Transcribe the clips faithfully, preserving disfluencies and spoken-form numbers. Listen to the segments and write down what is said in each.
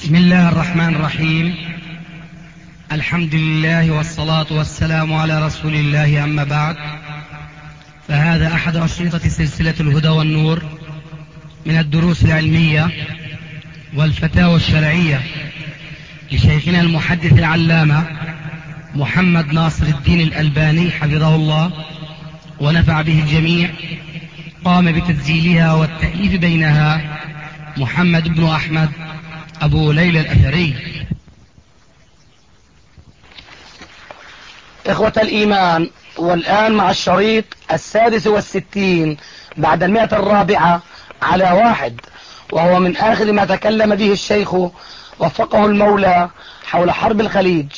بسم الله الرحمن الرحيم. الحمد لله والصلاة والسلام على رسول الله، أما بعد، فهذا أحد أشرطة سلسلة الهدى والنور من الدروس العلمية والفتاوى الشرعية لشيخنا المحدث العلامة محمد ناصر الدين الألباني حفظه الله ونفع به الجميع. قام بتسجيلها والتأليف بينها محمد بن أحمد أبو ليلى الأثري. إخوة الإيمان، والآن مع الشريط السادس والستين بعد المئة الرابعة على واحد، وهو من آخر ما تكلم به الشيخ وفقه المولى حول حرب الخليج.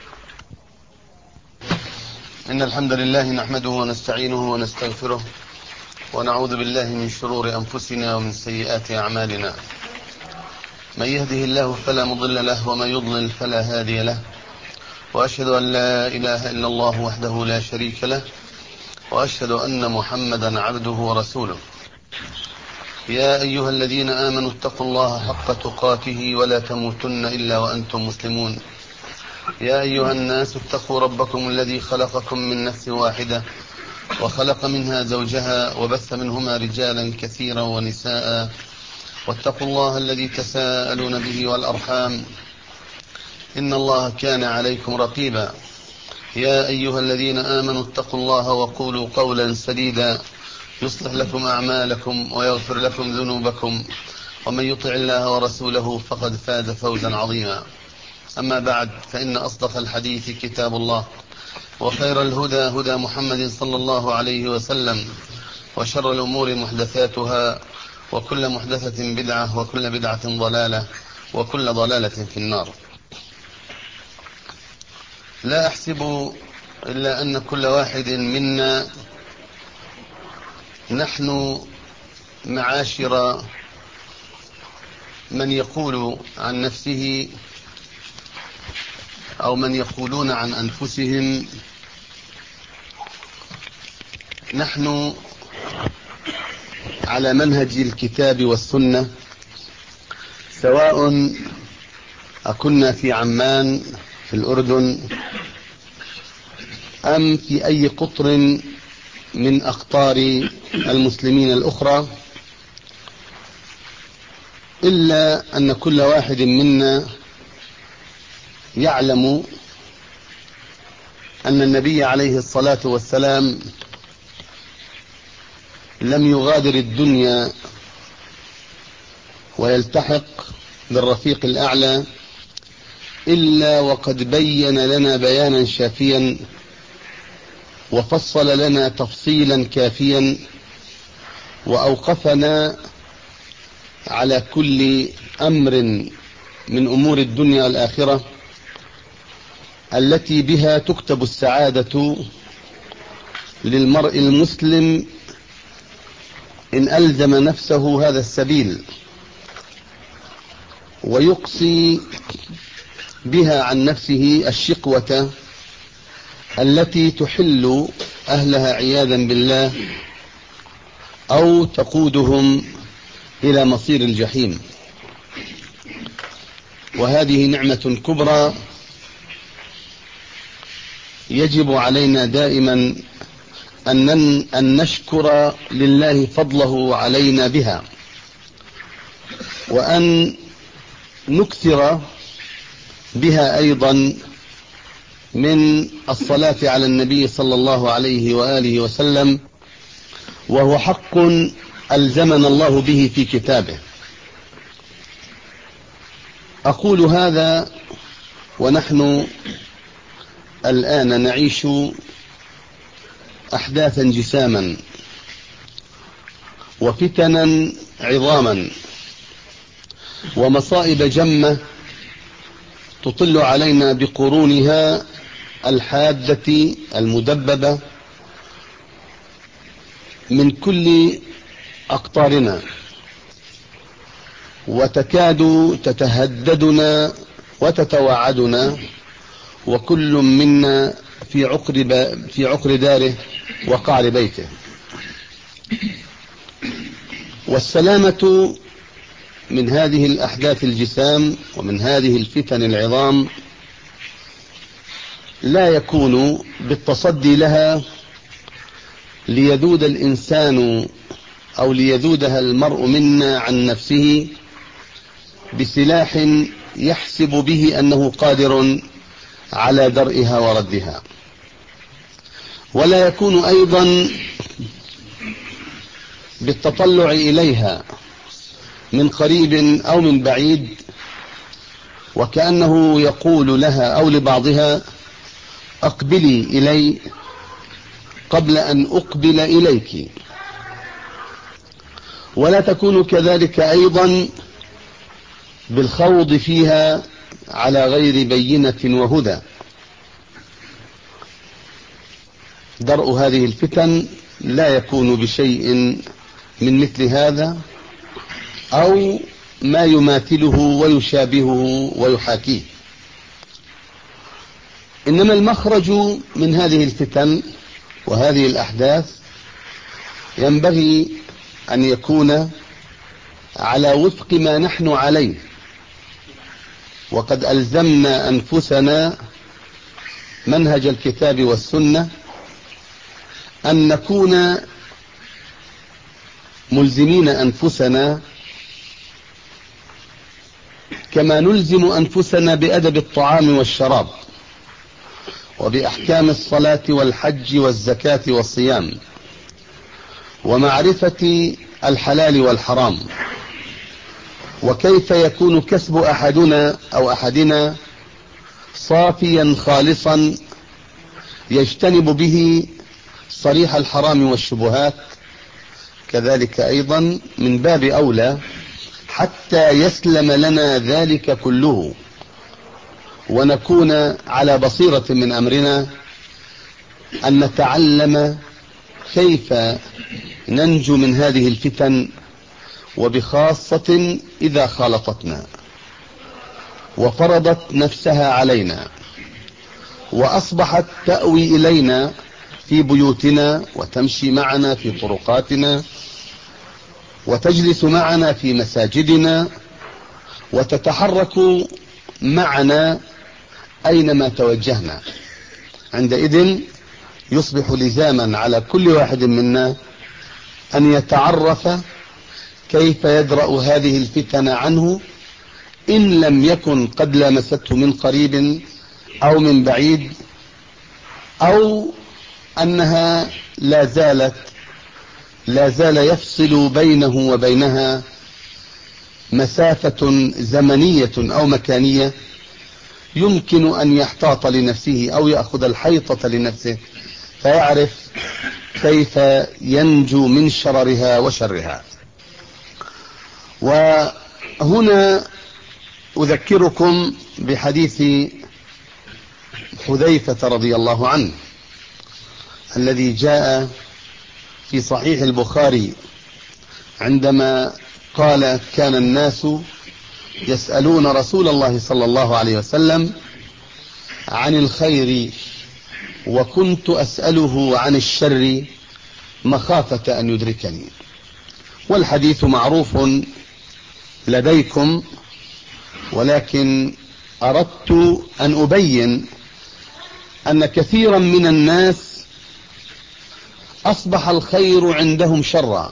إن الحمد لله نحمده ونستعينه ونستغفره ونعوذ بالله من شرور أنفسنا ومن سيئات أعمالنا. من يهده الله فلا مضل له ومن يضلل فلا هادي له، وأشهد أن لا إله إلا الله وحده لا شريك له، وأشهد أن محمدا عبده ورسوله. يا أيها الذين آمنوا اتقوا الله حق تقاته ولا تموتن إلا وأنتم مسلمون. يا أيها الناس اتقوا ربكم الذي خلقكم من نفس واحدة وخلق منها زوجها وبث منهما رجالا كثيرا ونساء، واتقوا الله الذي تساءلون به والأرحام، إن الله كان عليكم رقيبا. يا أيها الذين آمنوا اتقوا الله وقولوا قولا سديدا يصلح لكم أعمالكم ويغفر لكم ذنوبكم، ومن يطع الله ورسوله فقد فاز فوزا عظيما. أما بعد، فإن أصدق الحديث كتاب الله، وخير الهدى هدى محمد صلى الله عليه وسلم، وشر الأمور محدثاتها، وكل محدثة بدعة، وكل بدعة ضلالة، وكل ضلالة في النار. لا أحسب إلا أن كل واحد منا، نحن معاشر من يقول عن نفسه أو من يقولون عن أنفسهم نحن على منهج الكتاب والسنة، سواء أكنا في عمان في الأردن أم في أي قطر من أقطار المسلمين الأخرى، إلا أن كل واحد منا يعلم أن النبي عليه الصلاة والسلام لم يغادر الدنيا ويلتحق بالرفيق الأعلى إلا وقد بين لنا بيانا شافيا، وفصل لنا تفصيلا كافيا، وأوقفنا على كل أمر من أمور الدنيا والآخرة التي بها تكتب السعادة للمرء المسلم إن ألزم نفسه هذا السبيل، ويقصي بها عن نفسه الشقوة التي تحل أهلها عياذا بالله أو تقودهم إلى مصير الجحيم. وهذه نعمة كبرى يجب علينا دائما أن نشكر لله فضله علينا بها، وأن نكثر بها أيضا من الصلاة على النبي صلى الله عليه وآله وسلم، وهو حق ألزمنا الله به في كتابه. أقول هذا ونحن الآن نعيش أحداثا جساما وفتنا عظاما ومصائب جمة تطل علينا بقرونها الحادة المدببة من كل أقطارنا، وتكاد تتهددنا وتتوعدنا، وكل منا في عقر في عقر داره وقعر بيته. والسلامة من هذه الأحداث الجسام ومن هذه الفتن العظام لا يكون بالتصدي لها ليذود الإنسان أو ليذودها المرء منا عن نفسه بسلاح يحسب به أنه قادر على درئها وردها، ولا يكون أيضا بالتطلع إليها من قريب أو من بعيد وكأنه يقول لها أو لبعضها أقبلي إلي قبل أن أقبل إليك، ولا تكون كذلك أيضا بالخوض فيها على غير بينة وهدى. درء هذه الفتن لا يكون بشيء من مثل هذا أو ما يماثله ويشابهه ويحاكيه، إنما المخرج من هذه الفتن وهذه الأحداث ينبغي أن يكون على وفق ما نحن عليه، وقد ألزمنا أنفسنا منهج الكتاب والسنة أن نكون ملزمين أنفسنا كما نلزم أنفسنا بأدب الطعام والشراب وبأحكام الصلاة والحج والزكاة والصيام ومعرفة الحلال والحرام، وكيف يكون كسب أحدنا أو أحدنا صافيا خالصا يجتنب به صريح الحرام والشبهات، كذلك أيضا من باب أولى حتى يسلم لنا ذلك كله ونكون على بصيرة من أمرنا أن نتعلم كيف ننجو من هذه الفتن، وبخاصة إذا خالطتنا وفرضت نفسها علينا وأصبحت تأوي إلينا في بيوتنا وتمشي معنا في طرقاتنا وتجلس معنا في مساجدنا وتتحرك معنا أينما توجهنا. عندئذ يصبح لزاما على كل واحد منا أن يتعرف كيف يدرأ هذه الفتن عنه إن لم يكن قد لامسته من قريب أو من بعيد، أو أنها لا زالت لا زال يفصل بينه وبينها مسافة زمنية أو مكانية يمكن أن يحتاط لنفسه أو يأخذ الحيطة لنفسه فيعرف كيف ينجو من شررها وشرها. وهنا أذكركم بحديث حذيفة رضي الله عنه الذي جاء في صحيح البخاري عندما قال: كان الناس يسألون رسول الله صلى الله عليه وسلم عن الخير وكنت أسأله عن الشر مخافة أن يدركني. والحديث معروف لديكم، ولكن أردت أن أبين أن كثيرا من الناس أصبح الخير عندهم شرا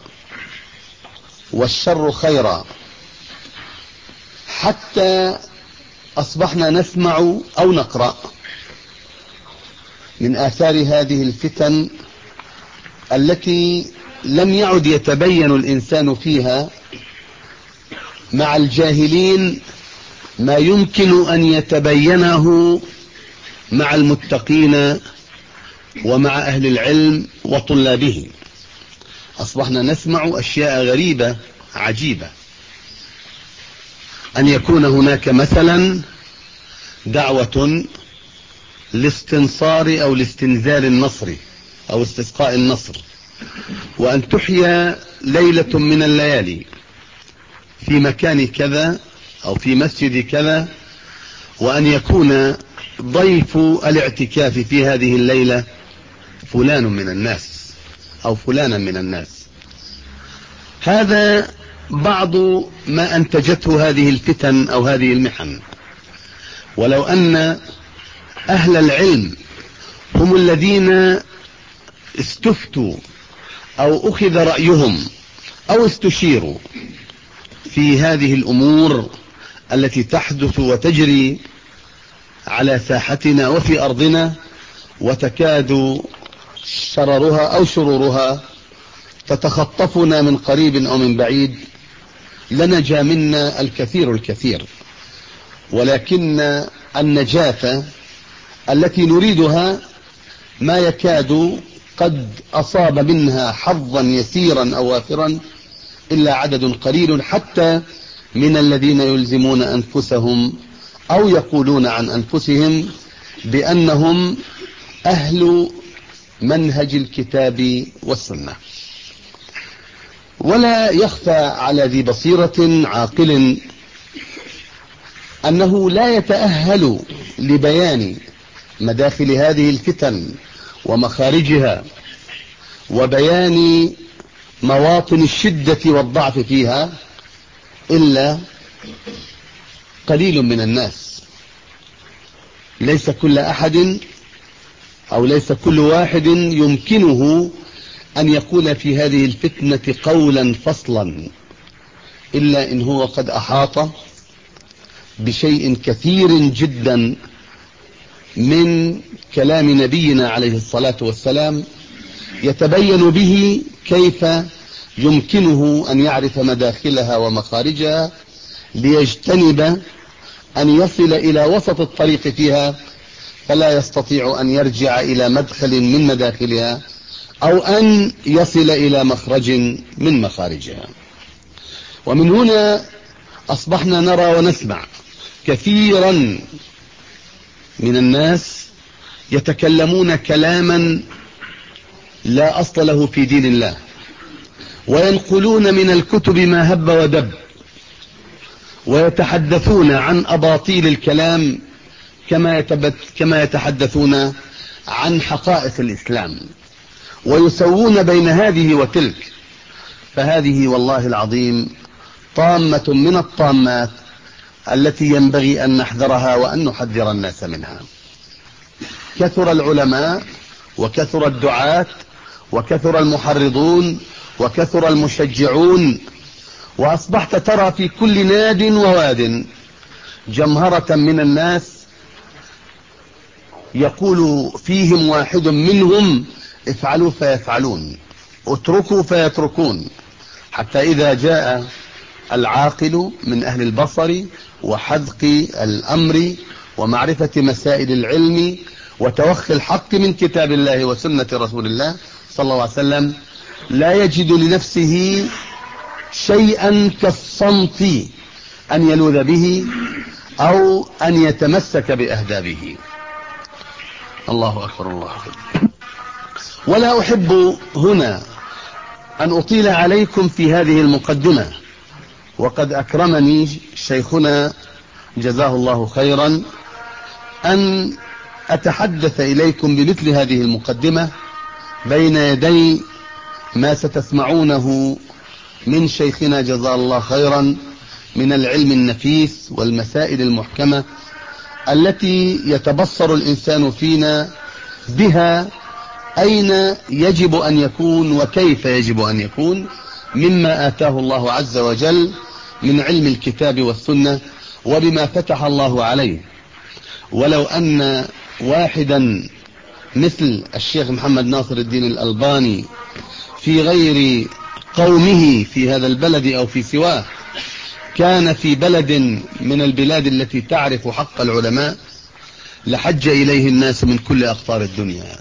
والشر خيرا، حتى أصبحنا نسمع أو نقرأ من آثار هذه الفتن التي لم يعد يتبين الإنسان فيها مع الجاهلين ما يمكن أن يتبينه مع المتقين ومع أهل العلم وطلابه. أصبحنا نسمع أشياء غريبة عجيبة، أن يكون هناك مثلا دعوة لاستنصار أو لاستنزال النصر أو استسقاء النصر، وأن تحيا ليلة من الليالي في مكان كذا أو في مسجد كذا، وأن يكون ضيف الاعتكاف في هذه الليلة فلان من الناس أو فلانا من الناس. هذا بعض ما أنتجته هذه الفتن أو هذه المحن. ولو أن أهل العلم هم الذين استفتوا أو أخذ رأيهم أو استشيروا في هذه الأمور التي تحدث وتجري على ساحتنا وفي أرضنا، وتكاد شررها أو شرورها تتخطفنا من قريب أو من بعيد، لنجا منا الكثير الكثير. ولكن النجاة التي نريدها ما يكاد قد أصاب منها حظا يسيرا أو وافرا إلا عدد قليل، حتى من الذين يلزمون أنفسهم أو يقولون عن أنفسهم بأنهم أهل منهج الكتاب والسنة. ولا يخفى على ذي بصيرة عاقل أنه لا يتأهل لبيان مداخل هذه الفتن ومخارجها وبيان مواطن الشدة والضعف فيها إلا قليل من الناس. ليس كل أحد أو ليس كل واحد يمكنه أن يقول في هذه الفتنة قولا فصلا، إلا إن هو قد أحاط بشيء كثير جدا من كلام نبينا عليه الصلاة والسلام، يتبين به كيف يمكنه أن يعرف مداخلها ومخارجها، ليجتنب أن يصل إلى وسط الطريق فيها فلا يستطيع أن يرجع إلى مدخل من مداخلها، أو أن يصل إلى مخرج من مخارجها. ومن هنا أصبحنا نرى ونسمع كثيرا من الناس يتكلمون كلاما لا أصل له في دين الله، وينقلون من الكتب ما هب ودب، ويتحدثون عن أباطيل الكلام كما كما يتحدثون عن حقائق الإسلام، ويسوون بين هذه وتلك. فهذه والله العظيم طامة من الطامات التي ينبغي أن نحذرها وأن نحذر الناس منها. كثر العلماء وكثر الدعاة وكثر المحرضون وكثر المشجعون، وأصبحت ترى في كل ناد وواد جمهرة من الناس يقول فيهم واحد منهم افعلوا فيفعلون، اتركوا فيتركون، حتى إذا جاء العاقل من أهل البصر وحذق الأمر ومعرفة مسائل العلم وتوخي الحق من كتاب الله وسنة رسول الله صلى الله عليه وسلم، لا يجد لنفسه شيئا كالصمت أن يلوذ به أو أن يتمسك بأهدابه. الله أكبر الله أكبر. ولا أحب هنا أن أطيل عليكم في هذه المقدمة، وقد أكرمني شيخنا جزاه الله خيرا أن أتحدث إليكم بمثل هذه المقدمة بين يدي ما ستسمعونه من شيخنا جزاه الله خيرا من العلم النفيس والمسائل المحكمة التي يتبصر الإنسان فينا بها أين يجب أن يكون وكيف يجب أن يكون مما آتاه الله عز وجل من علم الكتاب والسنة وبما فتح الله عليه. ولو أن واحدا مثل الشيخ محمد ناصر الدين الألباني في غير قومه في هذا البلد أو في سواه كان في بلد من البلاد التي تعرف حق العلماء لحج إليه الناس من كل أقطار الدنيا،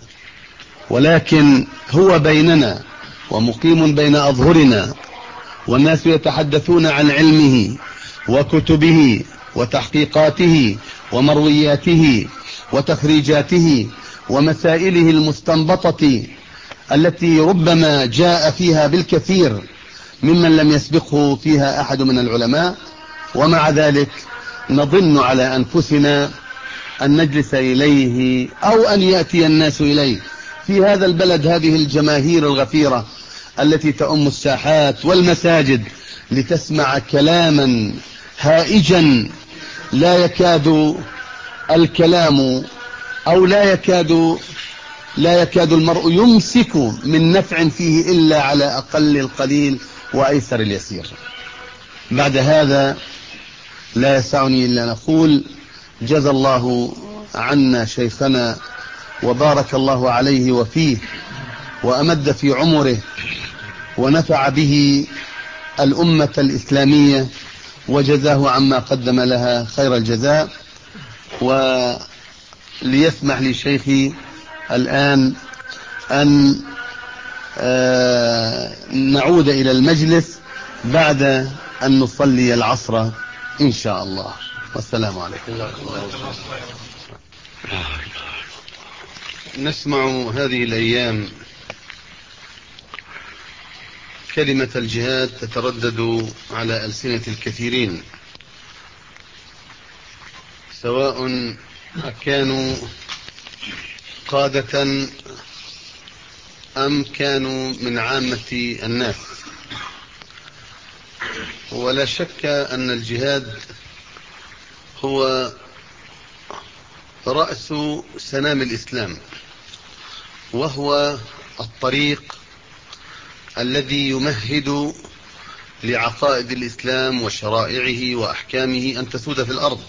ولكن هو بيننا ومقيم بين أظهرنا، والناس يتحدثون عن علمه وكتبه وتحقيقاته ومروياته وتخريجاته ومسائله المستنبطة التي ربما جاء فيها بالكثير ممن لم يسبقه فيها أحد من العلماء، ومع ذلك نظن على أنفسنا أن نجلس إليه أو أن يأتي الناس إليه في هذا البلد، هذه الجماهير الغفيرة التي تؤم الساحات والمساجد لتسمع كلاما هائجا لا يكاد الكلام أو لا يكاد لا يكاد المرء يمسك من نفع فيه إلا على أقل القليل وأيسر اليسير. بعد هذا لا يسعني إلا نقول جزى الله عنا شيخنا وبارك الله عليه وفيه وأمد في عمره ونفع به الأمة الإسلامية وجزاه عما قدم لها خير الجزاء. وليسمح لي شيخي الآن أن نعود إلى المجلس بعد أن نصلي العصر إن شاء الله، والسلام عليكم. نسمع هذه الأيام كلمة الجهاد تتردد على ألسنة الكثيرين، سواء كانوا قادة أم كانوا من عامة الناس. ولا شك أن الجهاد هو رأس سنام الإسلام، وهو الطريق الذي يمهد لعقائد الإسلام وشرائعه وأحكامه أن تسود في الأرض.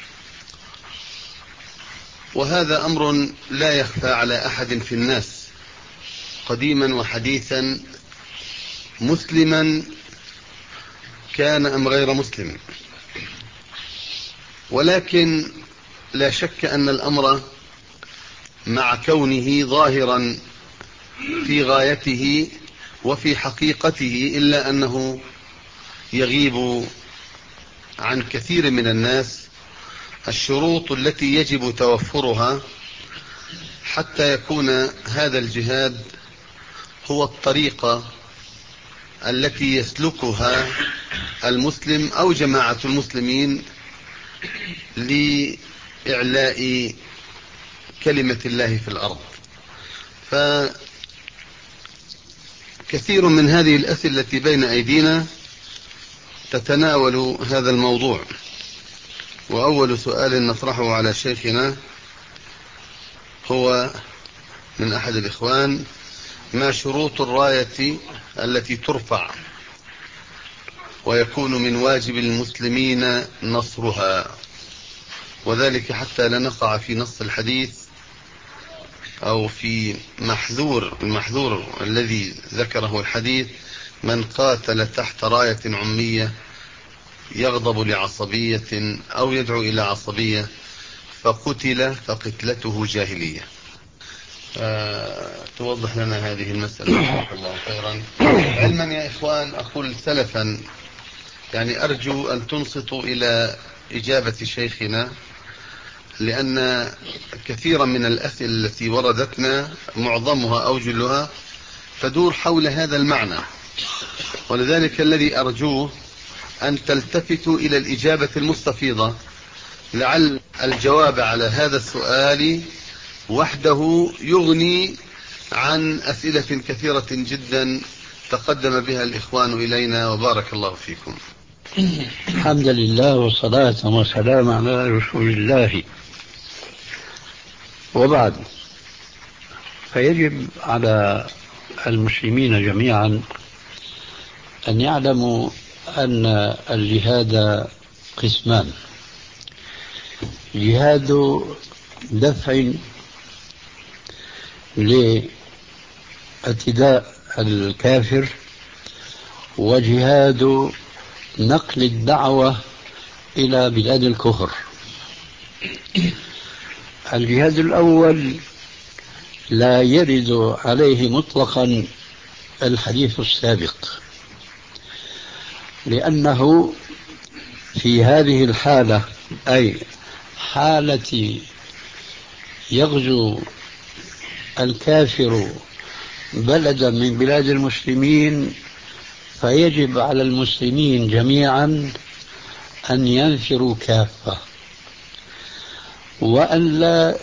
وهذا أمر لا يخفى على أحد في الناس قديما وحديثا، مسلما كان أم غير مسلم. ولكن لا شك أن الأمر مع كونه ظاهرا في غايته وفي حقيقته إلا أنه يغيب عن كثير من الناس الشروط التي يجب توفرها حتى يكون هذا الجهاد هو الطريقة التي يسلكها المسلم أو جماعة المسلمين لإعلاء كلمة الله في الأرض. فكثير من هذه الأسئلة التي بين أيدينا تتناول هذا الموضوع. وأول سؤال نطرحه على شيخنا هو من أحد الإخوان: ما شروط الراية التي ترفع ويكون من واجب المسلمين نصرها؟ وذلك حتى لا نقع في نص الحديث أو في محذور المحذور الذي ذكره الحديث: من قاتل تحت راية عمية يغضب لعصبية أو يدعو إلى عصبية فقتل فقتلته جاهلية. أه توضح لنا هذه المسألة جزاك الله خيرا. علما يا إخوان أقول سلفا، يعني أرجو أن تنصتوا إلى إجابة شيخنا، لأن كثيرا من الأسئلة التي وردتنا معظمها أو جلها تدور حول هذا المعنى. ولذلك الذي أرجوه أن تلتفتوا إلى الإجابة المستفيضة، لعل الجواب على هذا السؤال وحده يغني عن أسئلة كثيرة جدا تقدم بها الإخوان إلينا، وبارك الله فيكم. الحمد لله والصلاة والسلام على رسول الله، وبعد. فيجب على المسلمين جميعا أن يعلموا أن الجهاد قسمان: جهاد دفع لاعتداء الكافر، وجهاد نقل الدعوة إلى بلاد الكفر. الجهاد الأول لا يرد عليه مطلقا الحديث السابق، لأنه في هذه الحالة، أي حالة يغزو الكافر بلدا من بلاد المسلمين، فيجب على المسلمين جميعا أن ينفروا كافة، وأن لا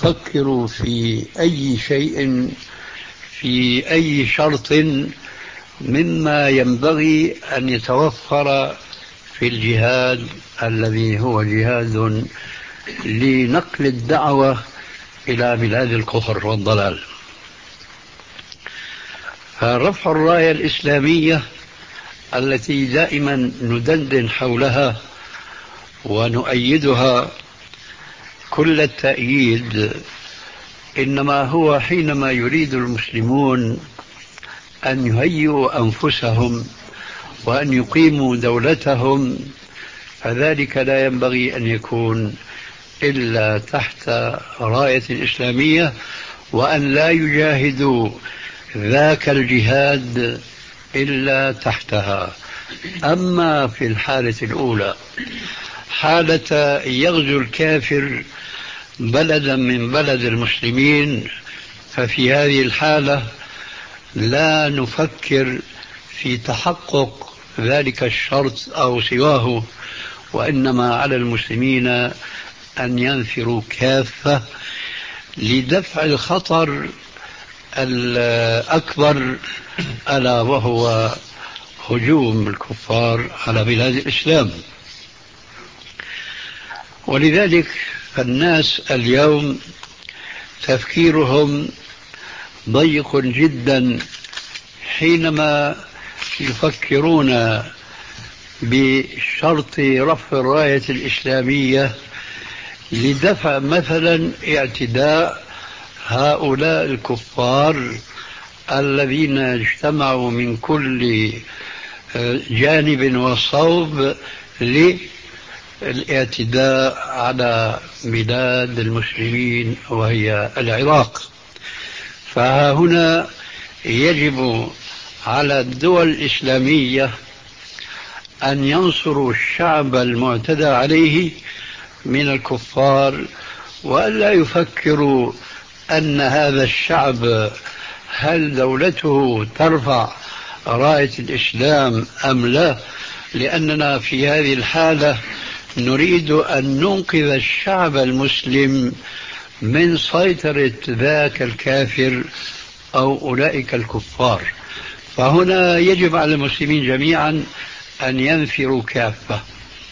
يفكروا في أي شيء، في أي شرط مما ينبغي أن يتوفر في الجهاد الذي هو جهاد لنقل الدعوة إلى بلاد الكفر والضلال. فرفع الراية الإسلامية التي دائما ندندن حولها ونؤيدها كل التأييد، إنما هو حينما يريد المسلمون أن يهيئوا أنفسهم وأن يقيموا دولتهم، فذلك لا ينبغي أن يكون إلا تحت راية إسلامية، وأن لا يجاهدوا ذاك الجهاد إلا تحتها. أما في الحالة الأولى، حالة يغزو الكافر بلدا من بلد المسلمين، ففي هذه الحالة لا نفكر في تحقق ذلك الشرط أو سواه، وإنما على المسلمين أن ينفروا كافة لدفع الخطر الأكبر، ألا وهو هجوم الكفار على بلاد الإسلام. ولذلك فالناس اليوم تفكيرهم ضيق جدا حينما يفكرون بشرط رفع الراية الإسلامية لدفع مثلا اعتداء هؤلاء الكفار الذين اجتمعوا من كل جانب وصوب للاعتداء على بلاد المسلمين وهي العراق. فهنا يجب على الدول الإسلامية أن ينصروا الشعب المعتدى عليه من الكفار، وألا يفكروا أن هذا الشعب هل دولته ترفع راية الإسلام أم لا، لأننا في هذه الحالة نريد أن ننقذ الشعب المسلم من سيطرة ذاك الكافر أو أولئك الكفار. فهنا يجب على المسلمين جميعا أن ينفروا كافة.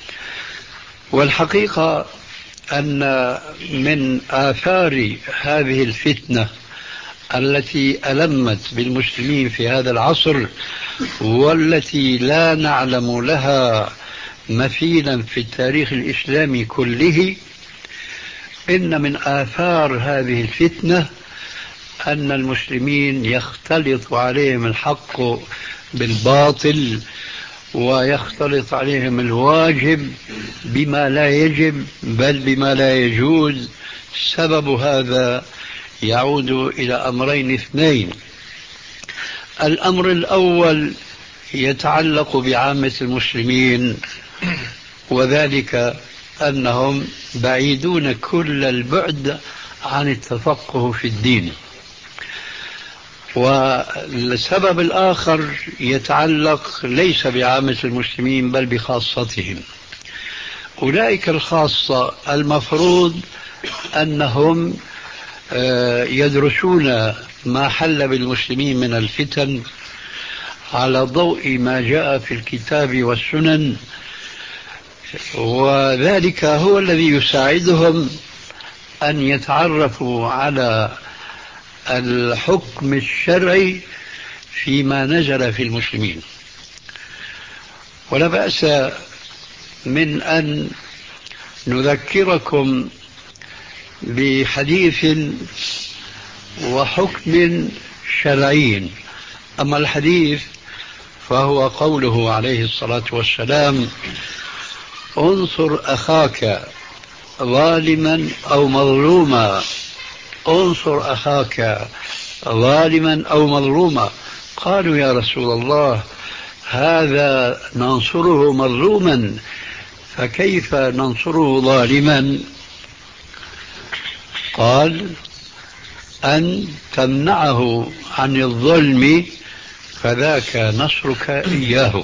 والحقيقة أن من آثار هذه الفتنة التي ألمت بالمسلمين في هذا العصر، والتي لا نعلم لها مثيلا في التاريخ الإسلامي كله، إن من آثار هذه الفتنة أن المسلمين يختلط عليهم الحق بالباطل، ويختلط عليهم الواجب بما لا يجب بل بما لا يجوز. سبب هذا يعود إلى أمرين اثنين. الأمر الأول يتعلق بعامة المسلمين، وذلك أنهم بعيدون كل البعد عن التفقه في الدين. والسبب الآخر يتعلق ليس بعامة المسلمين بل بخاصتهم. أولئك الخاصة المفروض أنهم يدرسون ما حل بالمسلمين من الفتن على ضوء ما جاء في الكتاب والسنن، وذلك هو الذي يساعدهم أن يتعرفوا على الحكم الشرعي فيما نزل في المسلمين. ولا بأس من أن نذكركم بحديث وحكم شرعي. أما الحديث فهو قوله عليه الصلاة والسلام: انصر أخاك ظالما أو مظلوما، انصر أخاك ظالما أو مظلوما. قالوا: يا رسول الله، هذا ننصره مظلوما، فكيف ننصره ظالما؟ قال: أن تمنعه عن الظلم، فذاك نصرك إياه.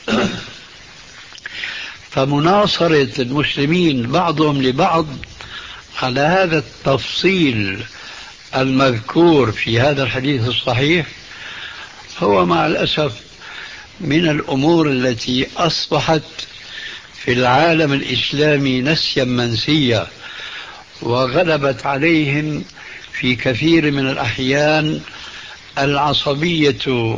فمناصرة المسلمين بعضهم لبعض على هذا التفصيل المذكور في هذا الحديث الصحيح هو مع الأسف من الأمور التي أصبحت في العالم الإسلامي نسيا منسيا، وغلبت عليهم في كثير من الأحيان العصبية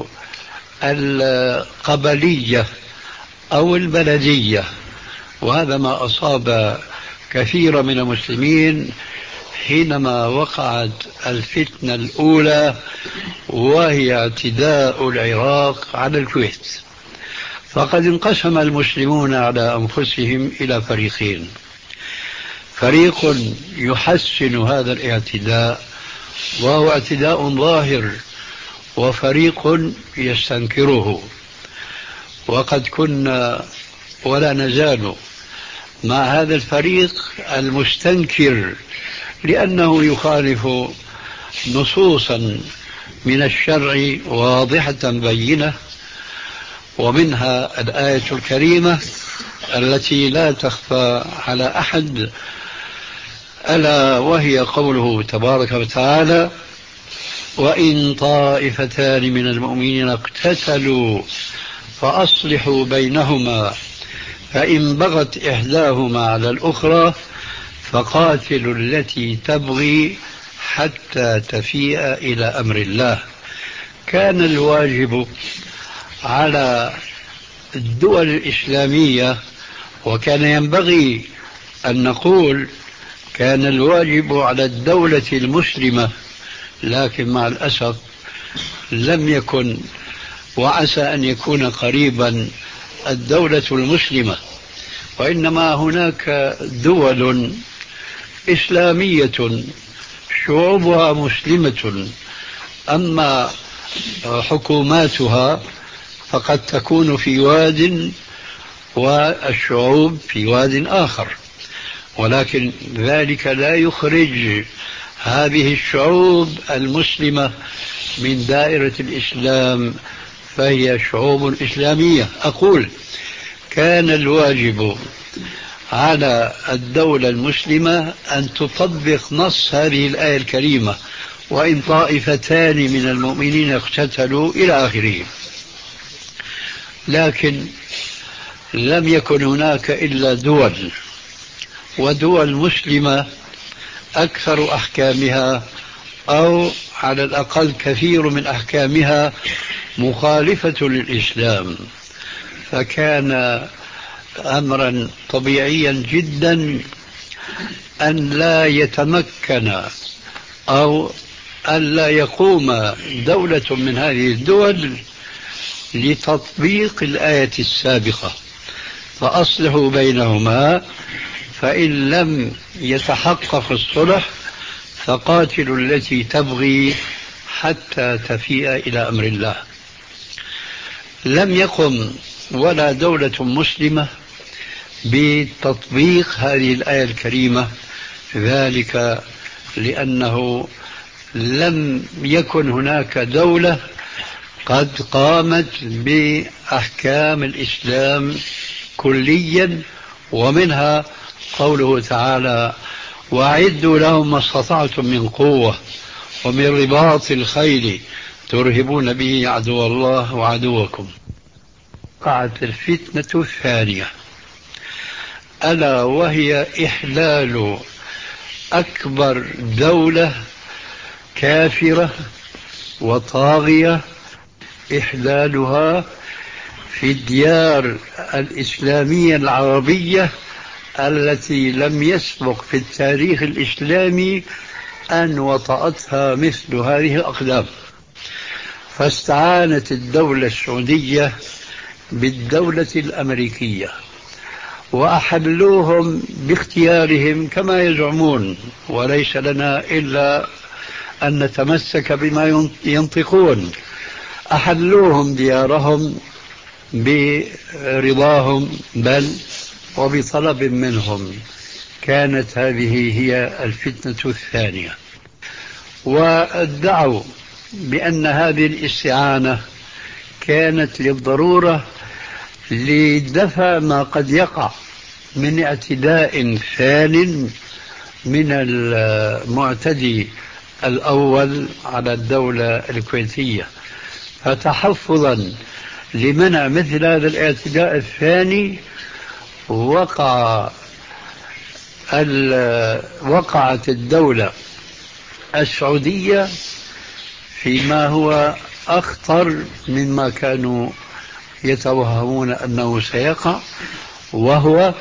القبلية أو البلدية. وهذا ما أصاب كثير من المسلمين حينما وقعت الفتنة الأولى، وهي اعتداء العراق على الكويت. فقد انقسم المسلمون على أنفسهم إلى فريقين: فريق يحسن هذا الاعتداء وهو اعتداء ظاهر، وفريق يستنكره. وقد كنا ولا نزال مع هذا الفريق المستنكر، لأنه يخالف نصوصا من الشرع واضحة بينة، ومنها الآية الكريمة التي لا تخفى على أحد، ألا وهي قوله تبارك وتعالى: وإن طائفتان من المؤمنين اقتتلوا فأصلحوا بينهما فإن بغت إحداهما على الأخرى فقاتلوا التي تبغي حتى تفيء إلى أمر الله. كان الواجب على الدول الإسلامية، وكان ينبغي أن نقول كان الواجب على الدولة المسلمة، لكن مع الأسف لم يكن، وعسى أن يكون قريبا الدولة المسلمة، وإنما هناك دول إسلامية شعوبها مسلمة، أما حكوماتها فقد تكون في واد والشعوب في واد آخر. ولكن ذلك لا يخرج هذه الشعوب المسلمة من دائرة الإسلام، فهي شعوب إسلامية. أقول كان الواجب على الدولة المسلمة أن تطبق نص هذه الآية الكريمة: وإن طائفتان من المؤمنين اقتتلوا إلى آخره. لكن لم يكن هناك إلا دول، ودول مسلمة أكثر أحكامها أو على الأقل كثير من أحكامها مخالفة للإسلام، فكان أمرا طبيعيا جدا أن لا يتمكن أو أن لا يقوم دولة من هذه الدول لتطبيق الآية السابقة: فأصلحوا بينهما فإن لم يتحقق الصلح فقاتلوا التي تبغي حتى تفيء إلى أمر الله. لم يقم ولا دولة مسلمة بتطبيق هذه الآية الكريمة، ذلك لأنه لم يكن هناك دولة قد قامت بأحكام الإسلام كليا، ومنها قوله تعالى: وأعدوا لهم ما استطعتم من قوة ومن رباط الخيل ترهبون به عدو الله وعدوكم. وقعت الفتنة الثانية، ألا وهي إحلال أكبر دولة كافرة وطاغية، إحلالها في الديار الإسلامية العربية التي لم يسبق في التاريخ الإسلامي أن وطأتها مثل هذه الأقدام. فاستعانت الدولة السعودية بالدولة الأمريكية وأحلوهم باختيارهم كما يزعمون، وليس لنا إلا أن نتمسك بما ينطقون. أحلوهم ديارهم برضاهم بل وبطلب منهم. كانت هذه هي الفتنة الثانية، وادعوا بأن هذه الاستعانة كانت للضرورة لدفع ما قد يقع من اعتداء ثان من المعتدي الأول على الدولة الكويتية، فتحفظا لمنع مثل هذا الاعتداء الثاني وقع وقعت الدولة السعودية فيما هو أخطر مما كانوا يتوهمون أنه سيقع، وهو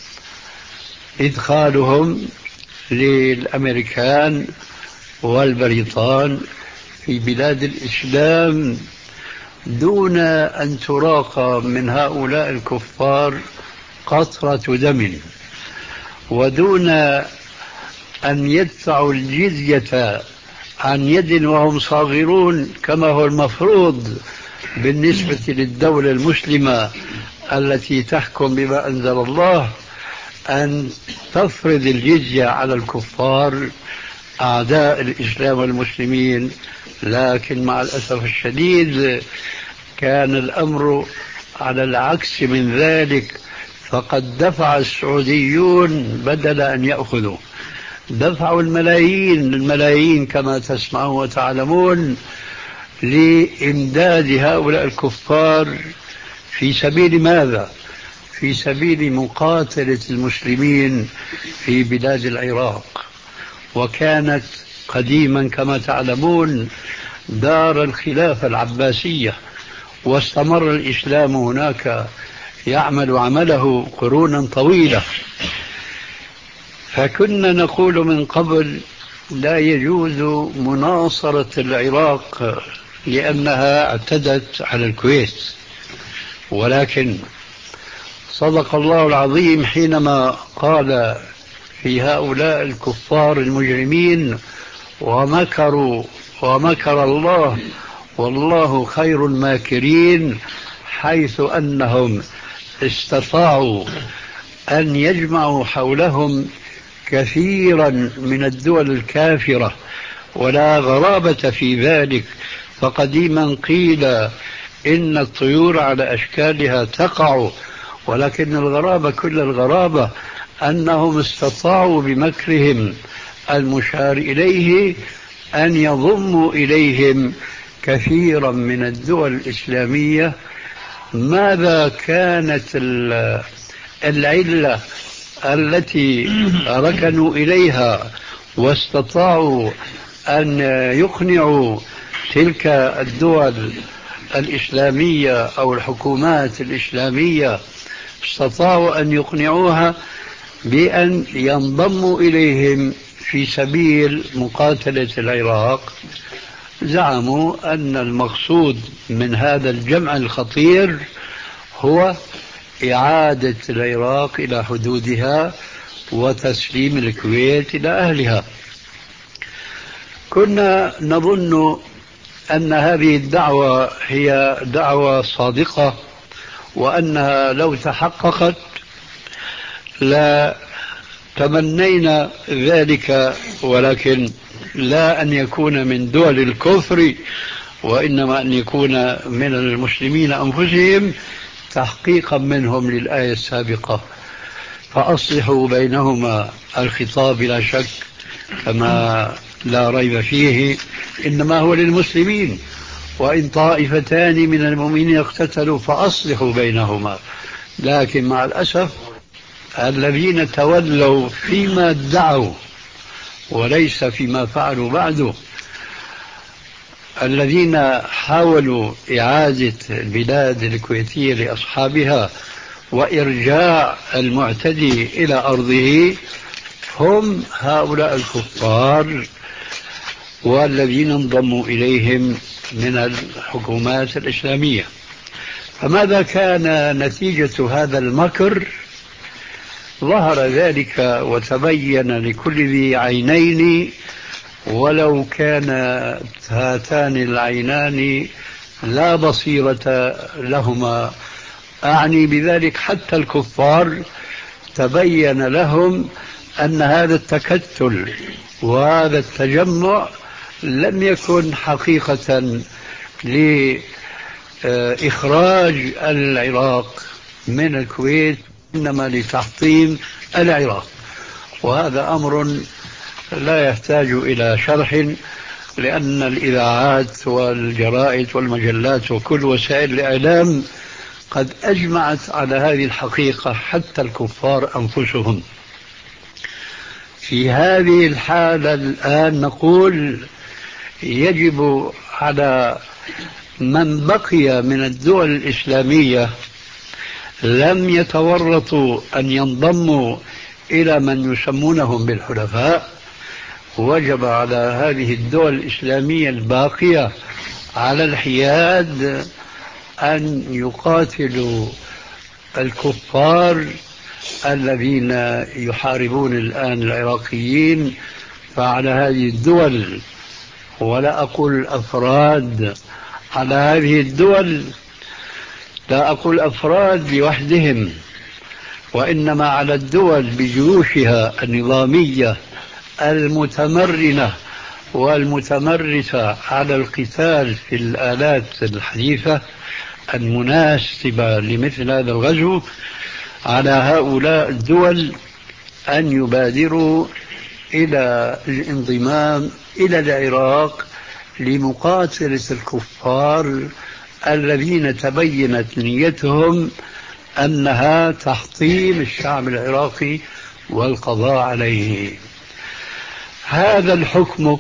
إدخالهم للأمريكان والبريطان في بلاد الإسلام دون أن تراق من هؤلاء الكفار قطرة دم، ودون أن يدفعوا الجزية عن يد وهم صاغرون كما هو المفروض بالنسبة للدولة المسلمة التي تحكم بما أنزل الله، أن تفرض الجزية على الكفار أعداء الإسلام والمسلمين. لكن مع الأسف الشديد كان الأمر على العكس من ذلك، فقد دفع السعوديون بدل أن يأخذوا، دفعوا الملايين الملايين كما تسمعون وتعلمون لإمداد هؤلاء الكفار. في سبيل ماذا؟ في سبيل مقاتلة المسلمين في بلاد العراق، وكانت قديما كما تعلمون دار الخلافة العباسية، واستمر الإسلام هناك يعمل عمله قرونا طويلة. فكنا نقول من قبل لا يجوز مناصرة العراق لأنها اعتدت على الكويت، ولكن صدق الله العظيم حينما قال في هؤلاء الكفار المجرمين ومكروا ومكر الله والله خير الماكرين، حيث أنهم استطاعوا أن يجمعوا حولهم كثيرا من الدول الكافرة، ولا غرابة في ذلك. فقديما قيل إن الطيور على أشكالها تقع، ولكن الغرابة كل الغرابة أنهم استطاعوا بمكرهم المشار إليه أن يضموا إليهم كثيرا من الدول الإسلامية. ماذا كانت العلة التي ركنوا إليها واستطاعوا أن يقنعوا تلك الدول الإسلامية أو الحكومات الإسلامية، استطاعوا أن يقنعوها بأن ينضموا إليهم في سبيل مقاتلة العراق؟ زعموا أن المقصود من هذا الجمع الخطير هو إعادة العراق إلى حدودها وتسليم الكويت إلى أهلها. كنا نظن أن هذه الدعوة هي دعوة صادقة، وأنها لو تحققت لا تمنينا ذلك، ولكن لا أن يكون من دول الكفر، وإنما أن يكون من المسلمين أنفسهم، تحقيقا منهم للآية السابقة فأصلحوا بينهما. الخطاب لا شك كما لا ريب فيه إنما هو للمسلمين، وإن طائفتان من المؤمنين اقتتلوا فأصلحوا بينهما. لكن مع الأسف الذين تولوا فيما ادعوا وليس فيما فعلوا بعده، الذين حاولوا إعادة البلاد الكويتية لأصحابها وإرجاع المعتدي إلى أرضه، هم هؤلاء الكفار والذين انضموا إليهم من الحكومات الإسلامية. فماذا كان نتيجة هذا المكر؟ ظهر ذلك وتبين لكل ذي عينين، ولو كان هاتان العينان لا بصيرة لهما. أعني بذلك حتى الكفار تبين لهم أن هذا التكتل وهذا التجمع لم يكن حقيقة لإخراج العراق من الكويت، إنما لتحطيم العراق. وهذا أمر لا يحتاج إلى شرح، لأن الإذاعات والجرائد والمجلات وكل وسائل الإعلام قد أجمعت على هذه الحقيقة حتى الكفار أنفسهم. في هذه الحالة الآن نقول يجب على من بقي من الدول الإسلامية لم يتورطوا أن ينضموا إلى من يسمونهم بالحلفاء، وجب على هذه الدول الإسلامية الباقية على الحياد أن يقاتلوا الكفار الذين يحاربون الآن العراقيين. فعلى هذه الدول، ولا أقول أفراد، على هذه الدول، لا أقول أفراد لوحدهم، وإنما على الدول بجيوشها النظامية المتمرنة والمتمرسة على القتال في الآلات الحديثة المناسبة لمثل هذا الغزو، على هؤلاء الدول أن يبادروا إلى الانضمام إلى العراق لمقاتلة الكفار الذين تبينت نيتهم أنها تحطيم الشعب العراقي والقضاء عليه. هذا الحكم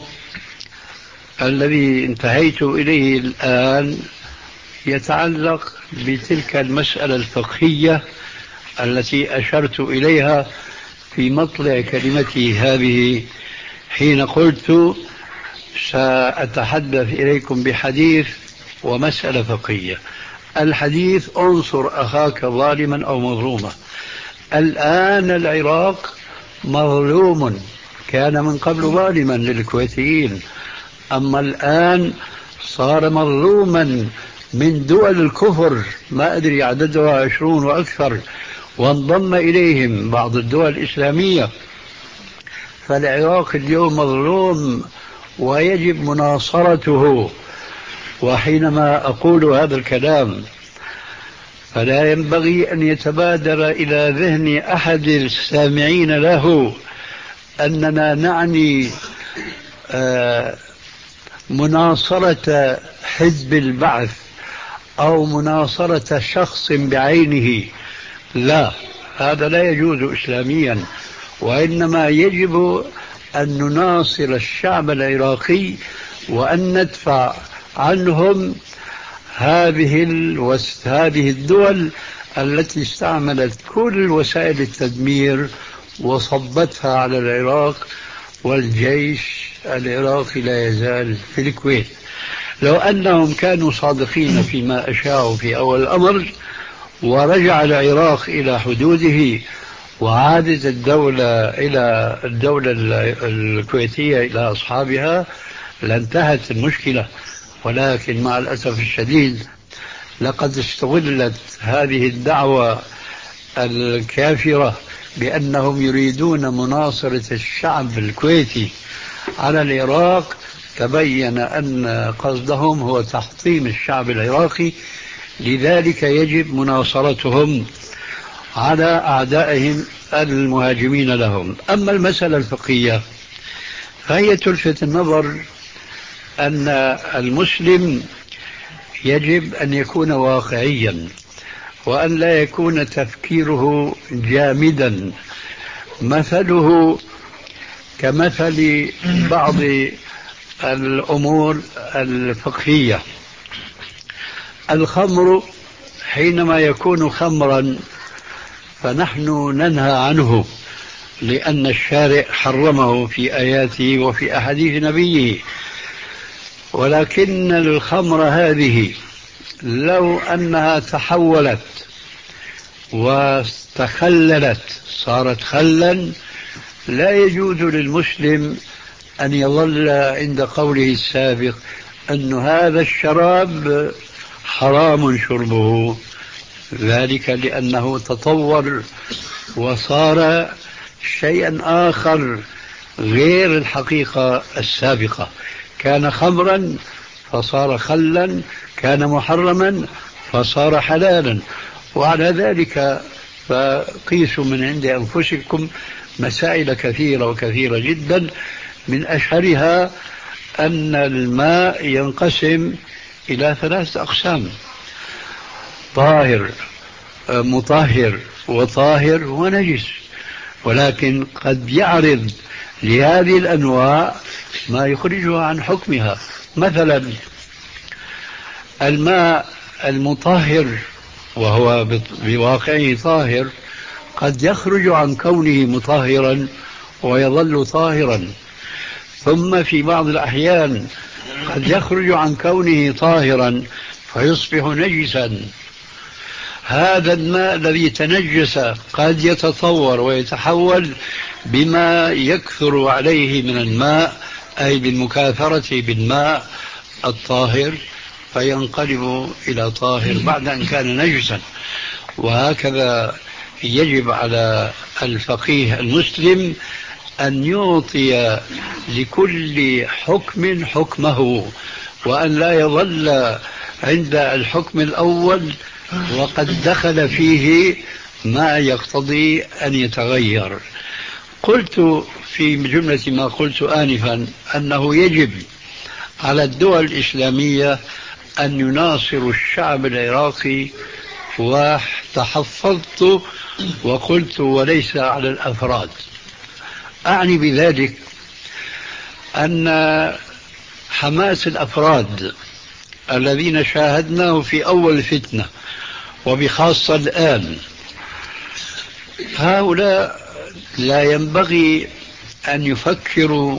الذي انتهيت إليه الآن يتعلق بتلك المسألة الفقهية التي أشرت إليها في مطلع كلمتي هذه، حين قلت سأتحدث إليكم بحديث ومسألة فقهية. الحديث: انصر أخاك ظالما أو مظلوما. الآن العراق مظلوم، كان من قبل ظالما للكويتيين، أما الآن صار مظلوما من دول الكفر، ما أدري عددها عشرون وأكثر، وانضم إليهم بعض الدول الإسلامية. فالعراق اليوم مظلوم ويجب مناصرته. وحينما أقول هذا الكلام فلا ينبغي أن يتبادر إلى ذهن أحد السامعين له أننا نعني مناصرة حزب البعث أو مناصرة شخص بعينه. لا، هذا لا يجوز إسلاميا، وإنما يجب أن نناصر الشعب العراقي وأن ندفع عنهم هذه هذه الدول التي استعملت كل وسائل التدمير وصبتها على العراق، والجيش العراقي لا يزال في الكويت. لو أنهم كانوا صادقين فيما أشاعوا في أول الأمر ورجع العراق إلى حدوده وعادت الدولة إلى الدولة الكويتية إلى أصحابها لانتهت المشكلة. ولكن مع الأسف الشديد لقد استغلت هذه الدعوة الكافرة بأنهم يريدون مناصرة الشعب الكويتي على العراق. تبين أن قصدهم هو تحطيم الشعب العراقي، لذلك يجب مناصرتهم على أعدائهم المهاجمين لهم. أما المسألة الفقهية فهي تلفت النظر أن المسلم يجب أن يكون واقعيا، وأن لا يكون تفكيره جامدا مثله كمثل بعض الأمور الفقهية. الخمر حينما يكون خمرا فنحن ننهى عنه لأن الشارع حرمه في آياته وفي أحاديث نبيه، ولكن الخمر هذه لو أنها تحولت واستخللت صارت خلا لا يجوز للمسلم أن يظل عند قوله السابق أن هذا الشراب حرام شربه، ذلك لأنه تطور وصار شيئا آخر غير الحقيقة السابقة. كان خمرا فصار خلا، كان محرما فصار حلالا. وعلى ذلك فقيسوا من عند أنفسكم مسائل كثيرة وكثيرة جدا، من أشهرها أن الماء ينقسم إلى ثلاثة أقسام: طاهر، مطهر، وطاهر ونجس. ولكن قد يعرض لهذه الأنواع ما يخرجها عن حكمها. مثلا الماء المطهر وهو بواقعه طاهر قد يخرج عن كونه مطهرا ويظل طاهرا، ثم في بعض الأحيان قد يخرج عن كونه طاهرا فيصبح نجسا. هذا الماء الذي تنجس قد يتطور ويتحول بما يكثر عليه من الماء، أي بالمكاثرة بالماء الطاهر، فينقلب إلى طاهر بعد أن كان نجسا. وهكذا يجب على الفقيه المسلم أن يعطي لكل حكم حكمه، وأن لا يظل عند الحكم الأول وقد دخل فيه ما يقتضي أن يتغير. قلت في جملة ما قلت آنفا أنه يجب على الدول الإسلامية أن يناصروا الشعب العراقي، وتحفظت وقلت وليس على الأفراد. أعني بذلك أن حماس الأفراد الذين شاهدناه في أول الفتنة وبخاصة الآن، هؤلاء لا ينبغي أن يفكروا